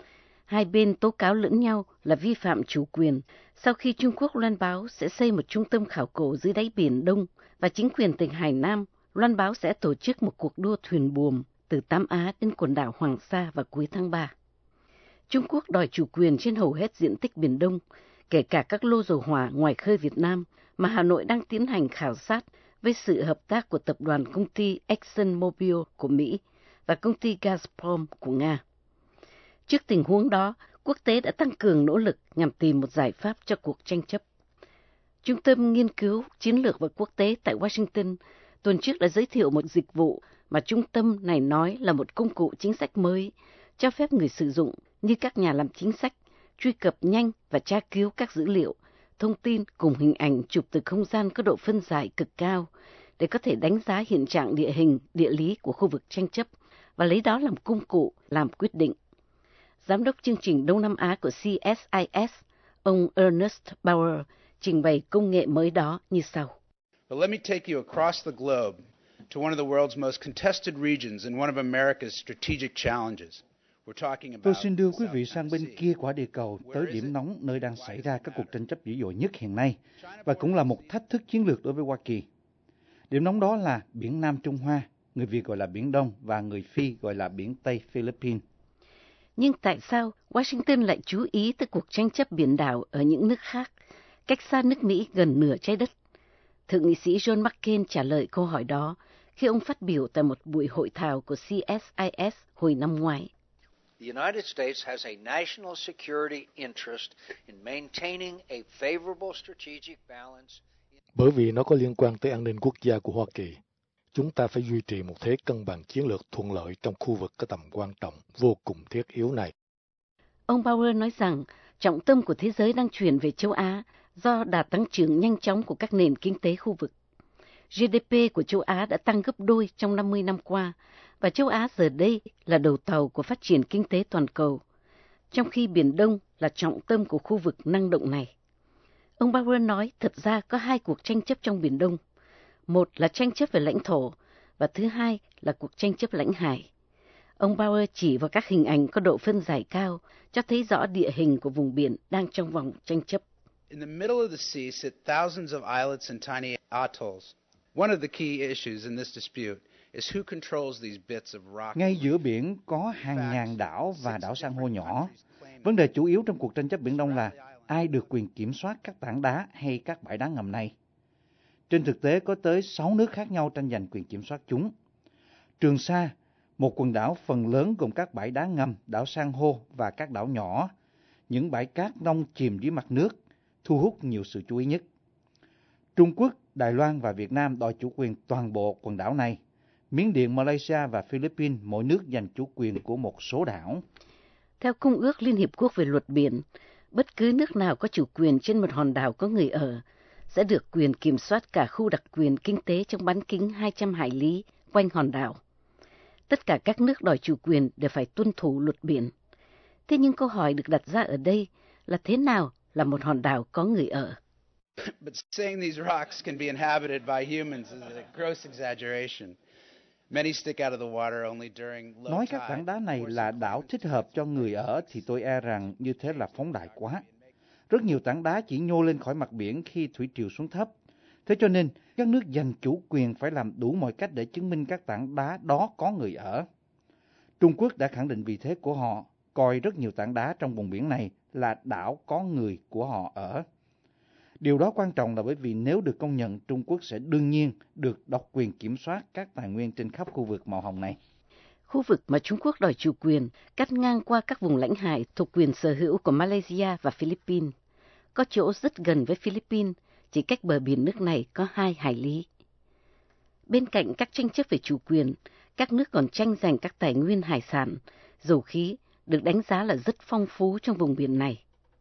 Hai bên tố cáo lẫn nhau là vi phạm chủ quyền sau khi Trung Quốc loan báo sẽ xây một trung tâm khảo cổ dưới đáy Biển Đông và chính quyền tỉnh Hải Nam loan báo sẽ tổ chức một cuộc đua thuyền buồm từ Tam Á đến quần đảo Hoàng Sa vào cuối tháng ba. Trung Quốc đòi chủ quyền trên hầu hết diện tích Biển Đông, kể cả các lô dầu hỏa ngoài khơi Việt Nam mà Hà Nội đang tiến hành khảo sát với sự hợp tác của tập đoàn công ty ExxonMobil của Mỹ và công ty Gazprom của Nga. Trước tình huống đó, quốc tế đã tăng cường nỗ lực nhằm tìm một giải pháp cho cuộc tranh chấp. Trung tâm Nghiên cứu Chiến lược và Quốc tế tại Washington tuần trước đã giới thiệu một dịch vụ mà trung tâm này nói là một công cụ chính sách mới, cho phép người sử dụng như các nhà làm chính sách truy cập nhanh và tra cứu các dữ liệu, thông tin cùng hình ảnh chụp từ không gian có độ phân giải cực cao để có thể đánh giá hiện trạng địa hình, địa lý của khu vực tranh chấp và lấy đó làm công cụ làm quyết định. Giám đốc chương trình Đông Nam Á của xê ét i ét, ông Ernest Bauer, trình bày công nghệ mới đó như sau. But let me take you across the globe to one of the world's most contested regions and one of America's strategic challenges. Tôi xin đưa quý vị sang bên kia quả địa cầu, tới điểm nóng nơi đang xảy ra các cuộc tranh chấp dữ dội nhất hiện nay, và cũng là một thách thức chiến lược đối với Hoa Kỳ. Điểm nóng đó là biển Nam Trung Hoa, người Việt gọi là Biển Đông và người Phi gọi là Biển Tây Philippines. Nhưng tại sao Washington lại chú ý tới cuộc tranh chấp biển đảo ở những nước khác, cách xa nước Mỹ gần nửa trái đất? Thượng nghị sĩ John McCain trả lời câu hỏi đó khi ông phát biểu tại một buổi hội thảo của xê ét i ét hồi năm ngoái. The United States has a national security interest in maintaining a favorable strategic balance. Bởi vì nó có liên quan tới an ninh quốc gia của Hoa Kỳ, chúng ta phải duy trì một thế cân bằng chiến lược thuận lợi trong khu vực có tầm quan trọng vô cùng thiết yếu này. Ông Bauer nói rằng trọng tâm của thế giới đang chuyển về châu Á do đà tăng trưởng nhanh chóng của các nền kinh tế khu vực. giê đê pê của châu Á đã tăng gấp đôi trong năm mươi năm qua, và châu Á giờ đây là đầu tàu của phát triển kinh tế toàn cầu, trong khi Biển Đông là trọng tâm của khu vực năng động này. Ông Bauer nói thật ra có hai cuộc tranh chấp trong Biển Đông. Một là tranh chấp về lãnh thổ, và thứ hai là cuộc tranh chấp lãnh hải. Ông Bauer chỉ vào các hình ảnh có độ phân giải cao, cho thấy rõ địa hình của vùng biển đang trong vòng tranh chấp. In the middle of the sea sit thousands of islets and tiny atolls. One of the key issues in this dispute is who controls these bits of rock. Ngay giữa biển có hàng ngàn đảo và đảo san hô nhỏ. Vấn đề chủ yếu trong cuộc tranh chấp Biển Đông là ai được quyền kiểm soát các tảng đá hay các bãi đá ngầm này. Trên thực tế có tới sáu nước khác nhau tranh giành quyền kiểm soát chúng. Trường Sa, một quần đảo phần lớn gồm các bãi đá ngầm, đảo san hô và các đảo nhỏ, những bãi cát nông chìm dưới mặt nước, thu hút nhiều sự chú ý nhất. Trung Quốc, Đài Loan và Việt Nam đòi chủ quyền toàn bộ quần đảo này. Miến Điện, Malaysia và Philippines mỗi nước giành chủ quyền của một số đảo. Theo Công ước Liên Hiệp Quốc về luật biển, bất cứ nước nào có chủ quyền trên một hòn đảo có người ở sẽ được quyền kiểm soát cả khu đặc quyền kinh tế trong bán kính hai trăm hải lý quanh hòn đảo. Tất cả các nước đòi chủ quyền đều phải tuân thủ luật biển. Thế nhưng câu hỏi được đặt ra ở đây là thế nào là một hòn đảo có người ở? But saying these rocks can be inhabited by humans is a gross exaggeration. Many stick out of the water only during low tide. Nói các tảng đá này là đảo thích hợp cho người ở thì tôi e rằng như thế là phóng đại quá. Rất nhiều tảng đá chỉ nhô lên khỏi mặt biển khi thủy triều xuống thấp. Thế cho nên, các nước giành chủ quyền phải làm đủ mọi cách để chứng minh các tảng đá đó có người ở. Trung Quốc đã khẳng định vị thế của họ, coi rất nhiều tảng đá trong vùng biển này là đảo có người của họ ở. Điều đó quan trọng là bởi vì nếu được công nhận, Trung Quốc sẽ đương nhiên được độc quyền kiểm soát các tài nguyên trên khắp khu vực màu hồng này. Khu vực mà Trung Quốc đòi chủ quyền cắt ngang qua các vùng lãnh hải thuộc quyền sở hữu của Malaysia và Philippines. Có chỗ rất gần với Philippines, chỉ cách bờ biển nước này có hai hải lý. Bên cạnh các tranh chấp về chủ quyền, các nước còn tranh giành các tài nguyên hải sản, dầu khí được đánh giá là rất phong phú trong vùng biển này.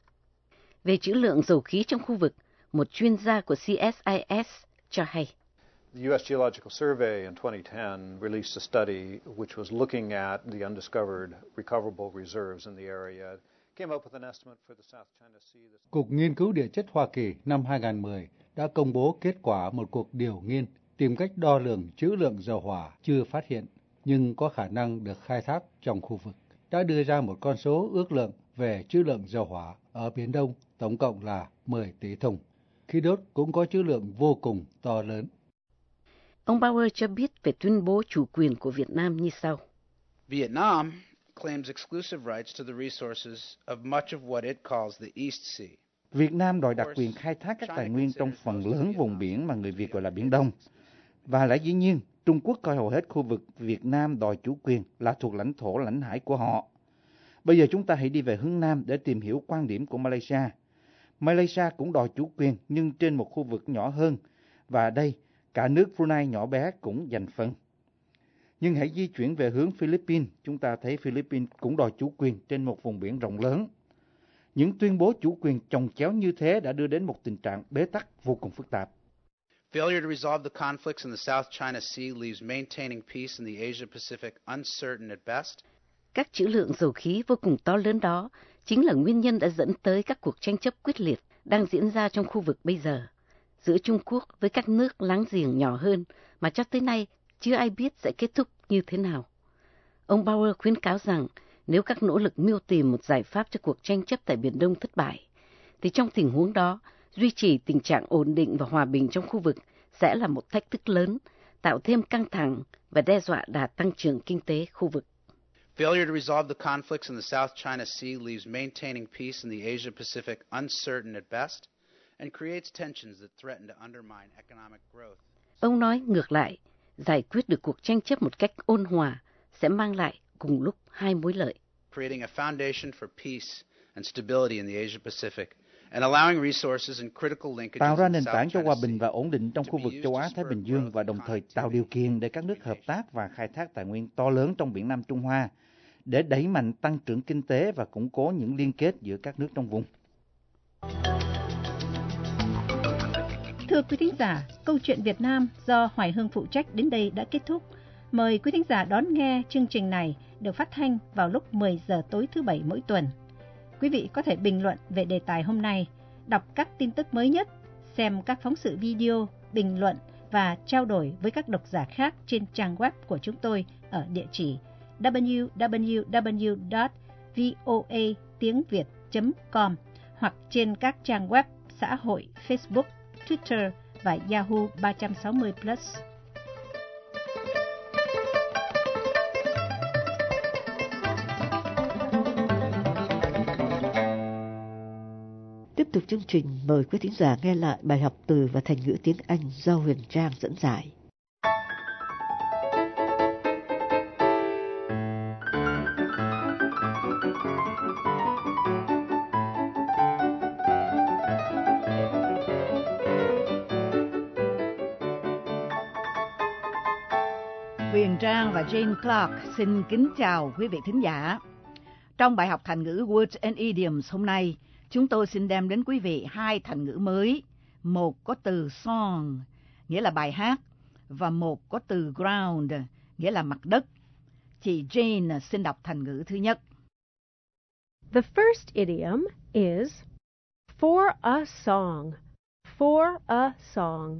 Về trữ lượng dầu khí trong khu vực, một chuyên gia của C S I S cho hay. The U S Geological Survey in twenty ten released a study which was looking at the undiscovered recoverable reserves in the area. Came up with an estimate for the South China Sea. Cục Nghiên cứu Địa chất Hoa Kỳ năm hai không một không đã công bố kết quả một cuộc điều nghiên tìm cách đo lường trữ lượng dầu hỏa chưa phát hiện nhưng có khả năng được khai thác trong khu vực, đã đưa ra một con số ước lượng về trữ lượng dầu hỏa ở Biển Đông tổng cộng là mười tỷ thùng. Khí đốt cũng có trữ lượng vô cùng to lớn. Ông Bauer cho biết về tuyên bố chủ quyền của Việt Nam như sau. Vietnam claims exclusive rights to the resources of much of what it calls the East Sea. Việt Nam đòi đặc quyền khai thác các tài nguyên trong phần lớn vùng biển mà người Việt gọi là Biển Đông. Và lẽ dĩ nhiên, Trung Quốc coi hầu hết khu vực Việt Nam đòi chủ quyền là thuộc lãnh thổ lãnh hải của họ. Bây giờ chúng ta hãy đi về hướng Nam để tìm hiểu quan điểm của Malaysia. Malaysia cũng đòi chủ quyền nhưng trên một khu vực nhỏ hơn. Và đây, cả nước Brunei nhỏ bé cũng giành phần. Nhưng hãy di chuyển về hướng Philippines, chúng ta thấy Philippines cũng đòi chủ quyền trên một vùng biển rộng lớn. Những tuyên bố chủ quyền chồng chéo như thế đã đưa đến một tình trạng bế tắc vô cùng phức tạp. Failure to resolve the conflicts in the South China Sea leaves maintaining peace in the Asia-Pacific uncertain at best. Các trữ lượng dầu khí vô cùng to lớn đó chính là nguyên nhân đã dẫn tới các cuộc tranh chấp quyết liệt đang diễn ra trong khu vực bây giờ, giữa Trung Quốc với các nước láng giềng nhỏ hơn mà cho tới nay chưa ai biết sẽ kết thúc như thế nào. Ông Bauer khuyến cáo rằng nếu các nỗ lực mưu tìm một giải pháp cho cuộc tranh chấp tại Biển Đông thất bại, thì trong tình huống đó, duy trì tình trạng ổn định và hòa bình trong khu vực sẽ là một thách thức lớn, tạo thêm căng thẳng và đe dọa đà tăng trưởng kinh tế khu vực. Failure to resolve the conflicts in the South China Sea leaves maintaining peace in the Asia-Pacific uncertain at best and creates tensions that threaten to undermine economic growth. Ông nói ngược lại, giải quyết được cuộc tranh chấp một cách ôn hòa sẽ mang lại cùng lúc hai mối lợi. Creating a foundation for peace and stability in the Asia-Pacific and allowing resources and critical linkages tạo ra nền tảng cho hòa bình và ổn định trong khu vực châu Á-Thái Bình Dương và đồng thời tạo điều kiện để các nước hợp tác và khai thác tài nguyên to lớn trong Biển Nam Trung Hoa để đẩy mạnh tăng trưởng kinh tế và củng cố những liên kết giữa các nước trong vùng. Thưa quý thính giả, câu chuyện Việt Nam do Hoài Hương phụ trách đến đây đã kết thúc. Mời quý thính giả đón nghe chương trình này được phát thanh vào lúc mười giờ tối thứ Bảy mỗi tuần. Quý vị có thể bình luận về đề tài hôm nay, đọc các tin tức mới nhất, xem các phóng sự video, bình luận và trao đổi với các độc giả khác trên trang web của chúng tôi ở địa chỉ w w w chấm voa tiếng việt chấm com hoặc trên các trang web xã hội Facebook, Twitter và Yahoo ba sáu không plus. Tiếp tục chương trình, mời quý thính giả nghe lại bài học từ và thành ngữ tiếng Anh do Huyền Trang dẫn giải. Huyền Trang và Jane Clark xin kính chào quý vị thính giả. Trong bài học thành ngữ Words and Idioms hôm nay, chúng tôi xin đem đến quý vị hai thành ngữ mới. Một có từ song, nghĩa là bài hát, và một có từ ground, nghĩa là mặt đất. Chị Jane xin đọc thành ngữ thứ nhất. The first idiom is for a song. For a song.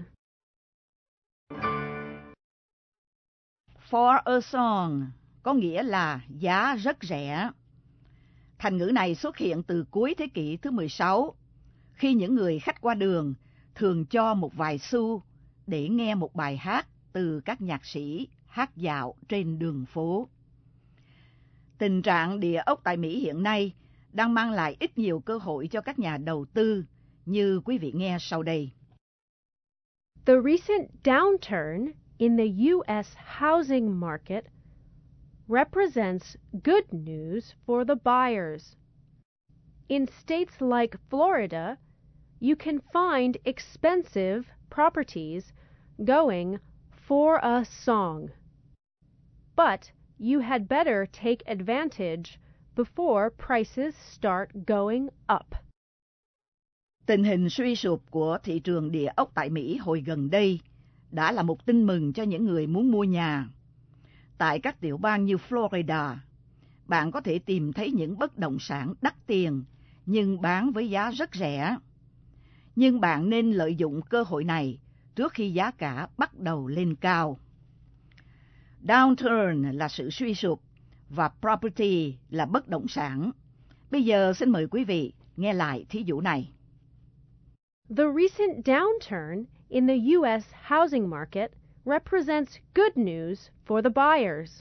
For a song có nghĩa là giá rất rẻ. Thành ngữ này xuất hiện từ cuối thế kỷ thứ mười sáu, khi những người khách qua đường thường cho một vài xu để nghe một bài hát từ các nhạc sĩ hát dạo trên đường phố. Tình trạng địa ốc tại Mỹ hiện nay đang mang lại ít nhiều cơ hội cho các nhà đầu tư như quý vị nghe sau đây. The recent downturn in the U S housing market represents good news for the buyers. In states like Florida, you can find expensive properties going for a song. But you had better take advantage before prices start going up. Tình hình suy sụp của thị trường địa ốc tại Mỹ hồi gần đây đã là một tin mừng cho những người muốn mua nhà. Tại các tiểu bang như Florida, bạn có thể tìm thấy những bất động sản đắt tiền nhưng bán với giá rất rẻ. Nhưng bạn nên lợi dụng cơ hội này trước khi giá cả bắt đầu lên cao. Downturn là sự suy sụp và property là bất động sản. Bây giờ xin mời quý vị nghe lại thí dụ này. The recent downturn in the U S housing market represents good news for the buyers.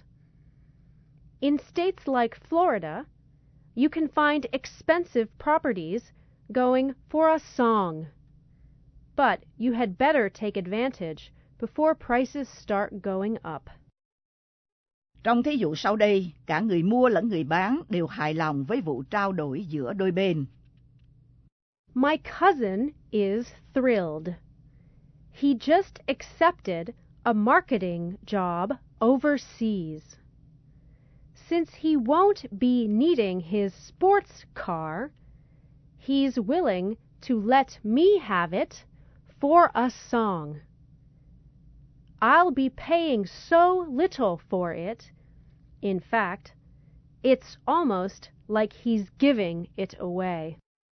In states like Florida, you can find expensive properties going for a song. But you had better take advantage before prices start going up. Trong thí dụ sau đây, cả người mua lẫn người bán đều hài lòng với vụ trao đổi giữa đôi bên. My cousin is thrilled. He just accepted a marketing job overseas. Since he won't be needing his sports car, he's willing to let me have it for a song. I'll be paying so little for it. In fact, it's almost like he's giving it away.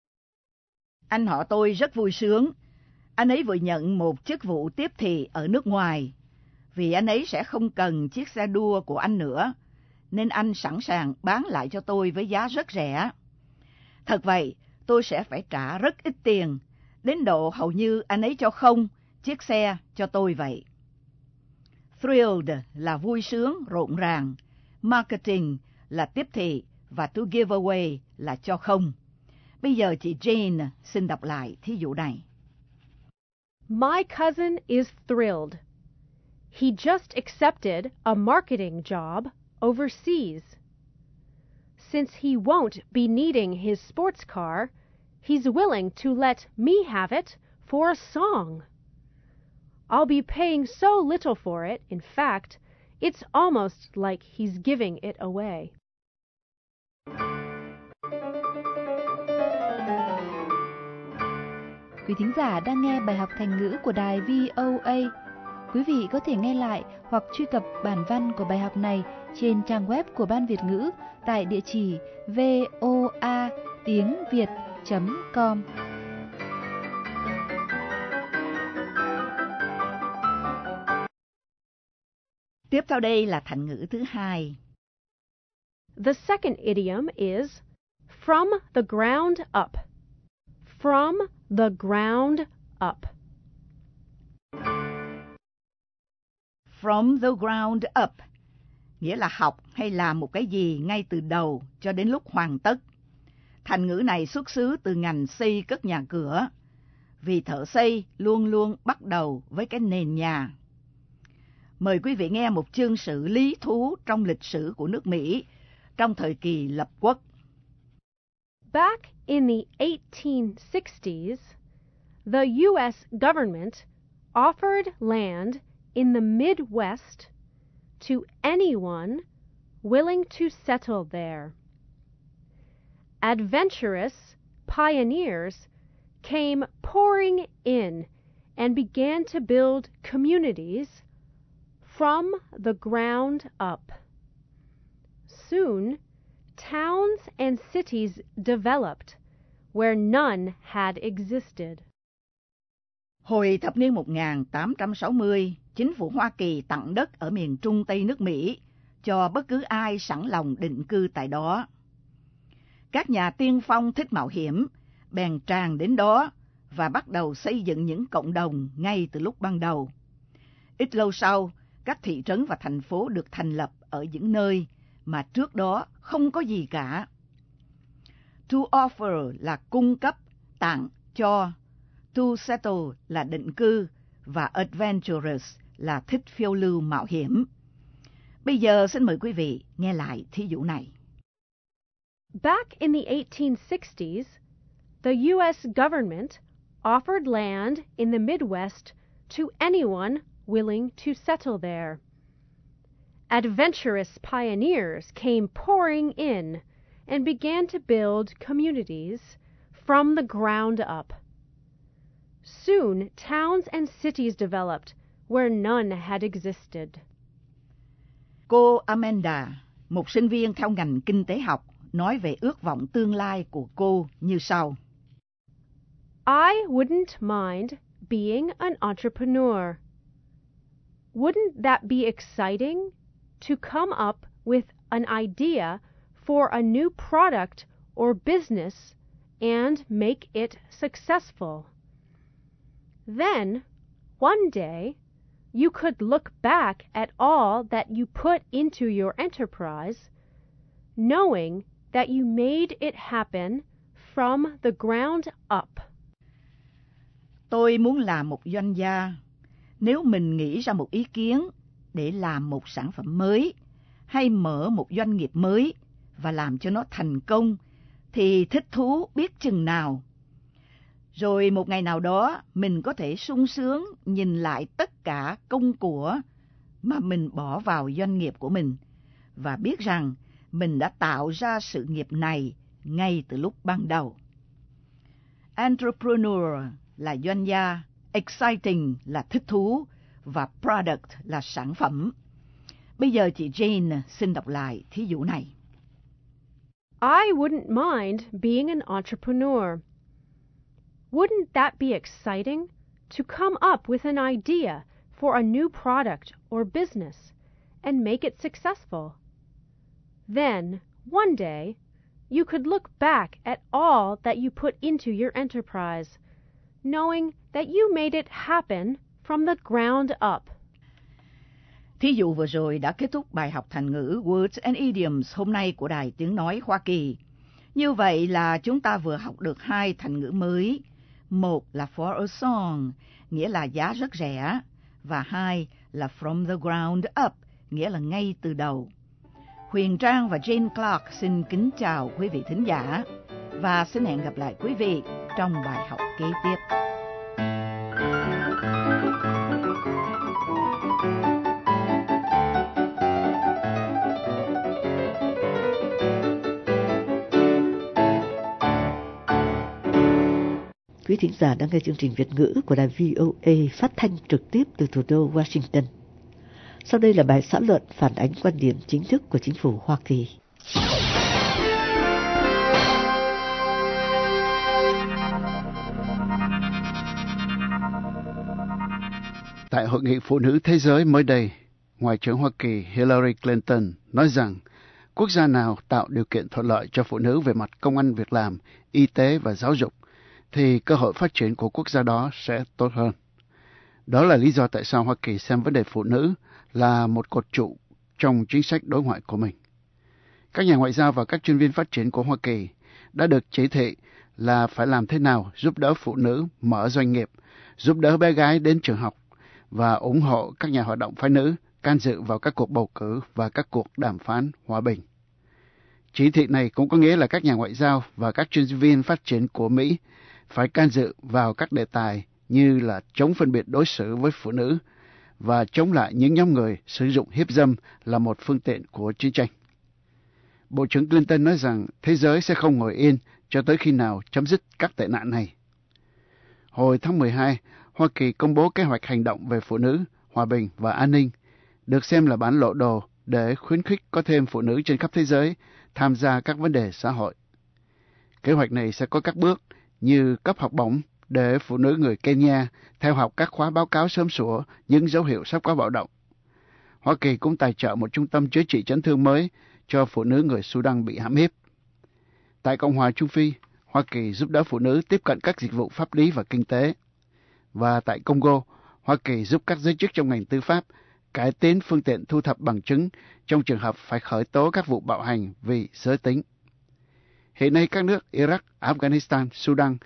Anh họ tôi rất vui sướng. Anh ấy vừa nhận một chức vụ tiếp thị ở nước ngoài. Vì anh ấy sẽ không cần chiếc xe đua của anh nữa, nên anh sẵn sàng bán lại cho tôi với giá rất rẻ. Thật vậy, tôi sẽ phải trả rất ít tiền, đến độ hầu như anh ấy cho không chiếc xe cho tôi vậy. Thrilled là vui sướng, rộn ràng. Marketing là tiếp thị và to give away là cho không. Bây giờ chị Jane xin đọc lại thí dụ này. My cousin is thrilled. He just accepted a marketing job overseas. Since he won't be needing his sports car, he's willing to let me have it for a song. I'll be paying so little for it, in fact, it's almost like he's giving it away. Quý thính giả đang nghe bài học Thành ngữ của đài vê o a. Quý vị có thể nghe lại hoặc truy cập bản văn của bài học này trên trang web của Ban Việt ngữ tại địa chỉ voa tiếng việt chấm com. Tiếp theo đây là thành ngữ thứ hai. The second idiom is from the ground up. From the ground up. From the ground up nghĩa là học hay làm một cái gì ngay từ đầu cho đến lúc hoàn tất. Thành ngữ này xuất xứ từ ngành xây cất nhà cửa, vì thợ xây luôn luôn bắt đầu với cái nền nhà. Mời quý vị nghe một chương sự lý thú trong lịch sử của nước Mỹ trong thời kỳ lập quốc. Back in the eighteen sixties, the U S government offered land in the Midwest to anyone willing to settle there. Adventurous pioneers came pouring in and began to build communities from the ground up. Soon, towns and cities developed where none had existed. Hồi thập niên một nghìn tám trăm sáu mươi, chính phủ Hoa Kỳ tặng đất ở miền Trung Tây nước Mỹ cho bất cứ ai sẵn lòng định cư tại đó. Các nhà tiên phong thích mạo hiểm bèn tràn đến đó và bắt đầu xây dựng những cộng đồng ngay từ lúc ban đầu. Ít lâu sau, các thị trấn và thành phố được thành lập ở những nơi mà trước đó không có gì cả. To offer là cung cấp, tặng, cho, to settle là định cư và adventurous là thích phiêu lưu mạo hiểm. Bây giờ xin mời quý vị nghe lại thí dụ này. Back in the eighteen sixties, the U S government offered land in the Midwest to anyone willing to settle there. Adventurous pioneers came pouring in and began to build communities from the ground up. Soon, towns and cities developed where none had existed. Cô Amanda, một sinh viên theo ngành kinh tế học, nói về ước vọng tương lai của cô như sau. I wouldn't mind being an entrepreneur. Wouldn't that be exciting to come up with an idea for a new product or business and make it successful? Then, one day, you could look back at all that you put into your enterprise, knowing that you made it happen from the ground up. Tôi muốn làm một doanh gia. Nếu mình nghĩ ra một ý kiến để làm một sản phẩm mới hay mở một doanh nghiệp mới và làm cho nó thành công thì thích thú biết chừng nào. Rồi một ngày nào đó mình có thể sung sướng nhìn lại tất cả công của mà mình bỏ vào doanh nghiệp của mình và biết rằng mình đã tạo ra sự nghiệp này ngay từ lúc ban đầu. Entrepreneur là doanh gia, exciting là thích thú và product là sản phẩm. Bây giờ chị Jane xin đọc lại thí dụ này. I wouldn't mind being an entrepreneur. Wouldn't that be exciting to come up with an idea for a new product or business and make it successful? Then, one day, you could look back at all that you put into your enterprise, knowing that you made it happen from the ground up. Thí dụ vừa rồi đã kết thúc bài học thành ngữ Words and Idioms hôm nay của Đài Tiếng Nói Hoa Kỳ. Như vậy là chúng ta vừa học được hai thành ngữ mới. Một là for a song, nghĩa là giá rất rẻ. Và hai là from the ground up, nghĩa là ngay từ đầu. Huyền Trang và Jane Clark xin kính chào quý vị thính giả. Và xin hẹn gặp lại quý vị trong bài học kế tiếp. Quý thính giả đang nghe chương trình Việt ngữ của đài vê o a phát thanh trực tiếp từ thủ đô Washington. Sau đây là bài xã luận phản ánh quan điểm chính thức của chính phủ Hoa Kỳ. Tại Hội nghị Phụ nữ Thế giới mới đây, Ngoại trưởng Hoa Kỳ Hillary Clinton nói rằng quốc gia nào tạo điều kiện thuận lợi cho phụ nữ về mặt công ăn việc làm, y tế và giáo dục, thì cơ hội phát triển của quốc gia đó sẽ tốt hơn. Đó là lý do tại sao Hoa Kỳ xem vấn đề phụ nữ là một cột trụ trong chính sách đối ngoại của mình. Các nhà ngoại giao và các chuyên viên phát triển của Hoa Kỳ đã được chỉ thị là phải làm thế nào giúp đỡ phụ nữ mở doanh nghiệp, giúp đỡ bé gái đến trường học và ủng hộ các nhà hoạt động phái nữ can dự vào các cuộc bầu cử và các cuộc đàm phán hòa bình. Chỉ thị này cũng có nghĩa là các nhà ngoại giao và các chuyên viên phát triển của Mỹ phải can dự vào các đề tài như là chống phân biệt đối xử với phụ nữ và chống lại những nhóm người sử dụng hiếp dâm là một phương tiện của chiến tranh. Bộ trưởng Clinton nói rằng thế giới sẽ không ngồi yên cho tới khi nào chấm dứt các tệ nạn này. Hồi tháng mười hai, Hoa Kỳ công bố kế hoạch hành động về phụ nữ, hòa bình và an ninh, được xem là bản lộ đồ để khuyến khích có thêm phụ nữ trên khắp thế giới tham gia các vấn đề xã hội. Kế hoạch này sẽ có các bước như cấp học bổng để phụ nữ người Kenya theo học các khóa báo cáo sớm sủa những dấu hiệu sắp có bạo động. Hoa Kỳ cũng tài trợ một trung tâm chữa trị chấn thương mới cho phụ nữ người Sudan bị hãm hiếp. Tại Cộng hòa Trung Phi, Hoa Kỳ giúp đỡ phụ nữ tiếp cận các dịch vụ pháp lý và kinh tế. Và tại Congo, Hoa Kỳ giúp các giới chức trong ngành tư pháp cải tiến phương tiện thu thập bằng chứng trong trường hợp phải khởi tố các vụ bạo hành vì giới tính. Hiện nay các nước Iraq, Afghanistan, Sudan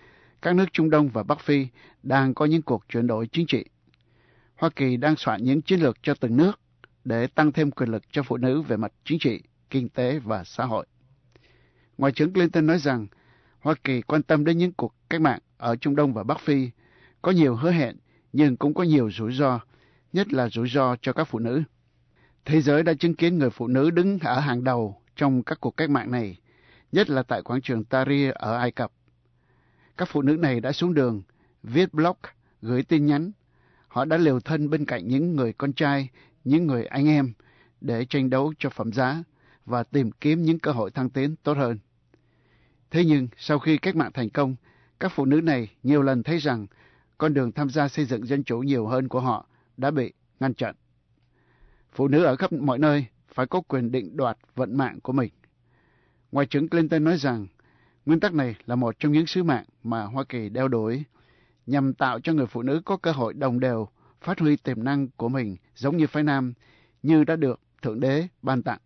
các nước Trung Đông và Bắc Phi đang có những cuộc chuyển đổi chính trị. Hoa Kỳ đang soạn những chiến lược cho từng nước để tăng thêm quyền lực cho phụ nữ về mặt chính trị, kinh tế và xã hội. Ngoại trưởng Clinton nói rằng Hoa Kỳ quan tâm đến những cuộc cách mạng ở Trung Đông và Bắc Phi, có nhiều hứa hẹn nhưng cũng có nhiều rủi ro, nhất là rủi ro cho các phụ nữ. Thế giới đã chứng kiến người phụ nữ đứng ở hàng đầu trong các cuộc cách mạng này, nhất là tại quảng trường Tahrir ở Ai Cập. Các phụ nữ này đã xuống đường, viết blog, gửi tin nhắn. Họ đã liều thân bên cạnh những người con trai, những người anh em để tranh đấu cho phẩm giá và tìm kiếm những cơ hội thăng tiến tốt hơn. Thế nhưng, sau khi cách mạng thành công, các phụ nữ này nhiều lần thấy rằng con đường tham gia xây dựng dân chủ nhiều hơn của họ đã bị ngăn chặn. Phụ nữ ở khắp mọi nơi phải có quyền định đoạt vận mạng của mình. Ngoại trưởng Clinton nói rằng nguyên tắc này là một trong những sứ mạng mà Hoa Kỳ đeo đuổi nhằm tạo cho người phụ nữ có cơ hội đồng đều phát huy tiềm năng của mình giống như phái nam, như đã được Thượng Đế ban tặng.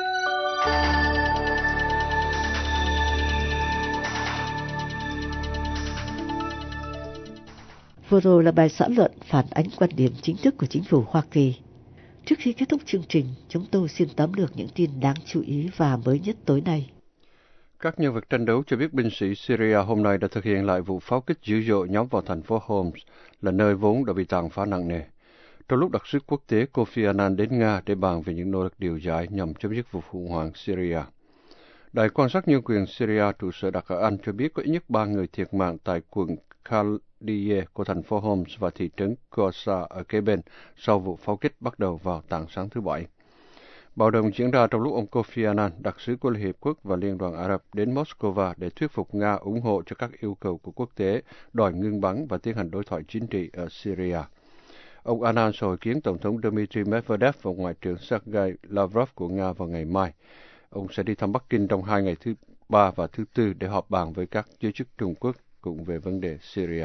Vừa rồi là bài xã luận phản ánh quan điểm chính thức của chính phủ Hoa Kỳ. Trước khi kết thúc chương trình, chúng tôi xin tóm lược những tin đáng chú ý và mới nhất tối nay. Các nhân vật tranh đấu cho biết binh sĩ Syria hôm nay đã thực hiện lại vụ pháo kích dữ dội nhắm vào thành phố Homs, là nơi vốn đã bị tàn phá nặng nề. Trong lúc đặc sứ quốc tế Kofi Annan đến Nga để bàn về những nỗ lực điều giải nhằm chấm dứt vụ khủng hoảng Syria. Đài quan sát nhân quyền Syria trụ sở đặt ở Anh cho biết có ít nhất ba người thiệt mạng tại quận Khaldiye của thành phố Homs và thị trấn Kosa ở kế bên sau vụ pháo kích bắt đầu vào tảng sáng thứ Bảy. Bạo động diễn ra trong lúc ông Kofi Annan, đặc sứ của Liên Hiệp Quốc và Liên đoàn Ả Rập đến Moscow để thuyết phục Nga ủng hộ cho các yêu cầu của quốc tế đòi ngưng bắn và tiến hành đối thoại chính trị ở Syria. Ông Annan sẽ hội kiến Tổng thống Dmitry Medvedev và Ngoại trưởng Sergei Lavrov của Nga vào ngày mai. Ông sẽ đi thăm Bắc Kinh trong hai ngày thứ ba và thứ tư để họp bàn với các giới chức Trung Quốc cũng về vấn đề Syria.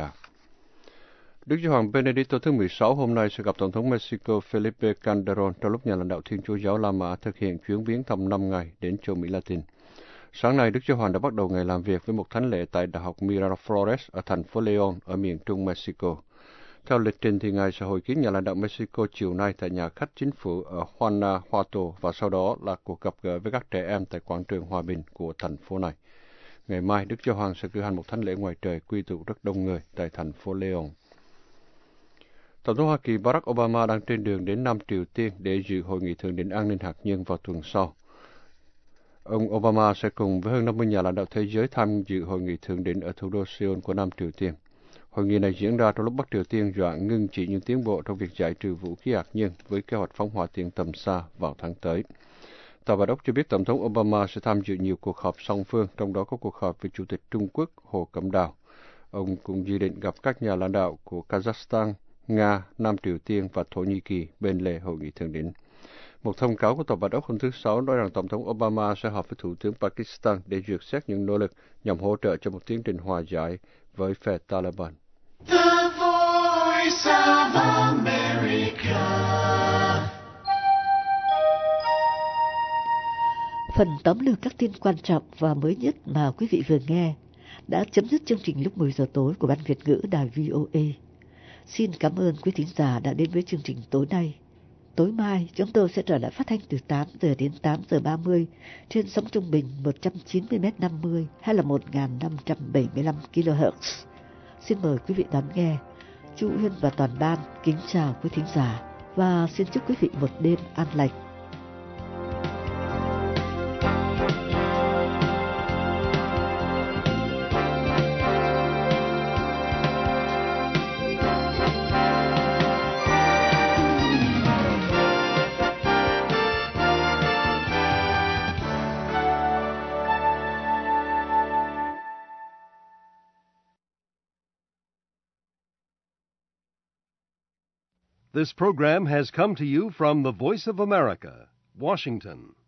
Đức Giáo hoàng Benedicto thứ mười sáu hôm nay sẽ gặp Tổng thống Mexico Felipe Calderón trong lúc nhà lãnh đạo Thiên Chúa giáo La Mã thực hiện chuyến viếng thăm năm ngày đến châu Mỹ Latin. Sáng nay, Đức Giáo hoàng đã bắt đầu ngày làm việc với một thánh lễ tại Đại học Miraflores ở thành phố León ở miền trung Mexico. Theo lịch trình thì Ngài sẽ hội kiến nhà lãnh đạo Mexico chiều nay tại nhà khách chính phủ ở Guanajuato và sau đó là cuộc gặp gỡ với các trẻ em tại quảng trường Hòa Bình của thành phố này. Ngày mai, Đức Giáo hoàng sẽ cử hành một thánh lễ ngoài trời quy tụ rất đông người tại thành phố León. Tổng thống Hoa Kỳ Barack Obama đang trên đường đến Nam Triều Tiên để dự hội nghị thượng đỉnh an ninh hạt nhân vào tuần sau. Ông Obama sẽ cùng với hơn năm mươi nhà lãnh đạo thế giới tham dự hội nghị thượng đỉnh ở thủ đô Seoul của Nam Triều Tiên. Hội nghị này diễn ra trong lúc Bắc Triều Tiên dọa ngưng chỉ những tiến bộ trong việc giải trừ vũ khí hạt nhân với kế hoạch phóng hỏa tiễn tầm xa vào tháng tới. Tòa Bạch Ốc cho biết Tổng thống Obama sẽ tham dự nhiều cuộc họp song phương, trong đó có cuộc họp với Chủ tịch Trung Quốc Hồ Cẩm Đào. Ông cũng dự định gặp các nhà lãnh đạo của Kazakhstan, Nga, Nam Triều Tiên và Thổ Nhĩ Kỳ bên lề hội nghị thượng đỉnh. Một thông cáo của Tòa Bạch Ốc hôm thứ Sáu nói rằng Tổng thống Obama sẽ họp với Thủ tướng Pakistan để duyệt xét những nỗ lực nhằm hỗ trợ cho một tiến trình hòa giải với phe Taliban. The Voice of America. Phần tóm lược các tin quan trọng và mới nhất mà quý vị vừa nghe đã chấm dứt chương trình lúc mười giờ tối của Ban Việt ngữ Đài vê o a. Xin cảm ơn quý thính giả đã đến với chương trình tối nay. Tối mai, chúng tôi sẽ trở lại phát thanh từ tám giờ đến tám giờ ba mươi trên sóng trung bình một trăm chín mươi mét năm mươi hay là một nghìn năm trăm bảy mươi lăm ki lô héc. Xin mời quý vị đón nghe. Chu Uyên và toàn ban kính chào quý thính giả và xin chúc quý vị một đêm an lành. This program has come to you from the Voice of America, Washington.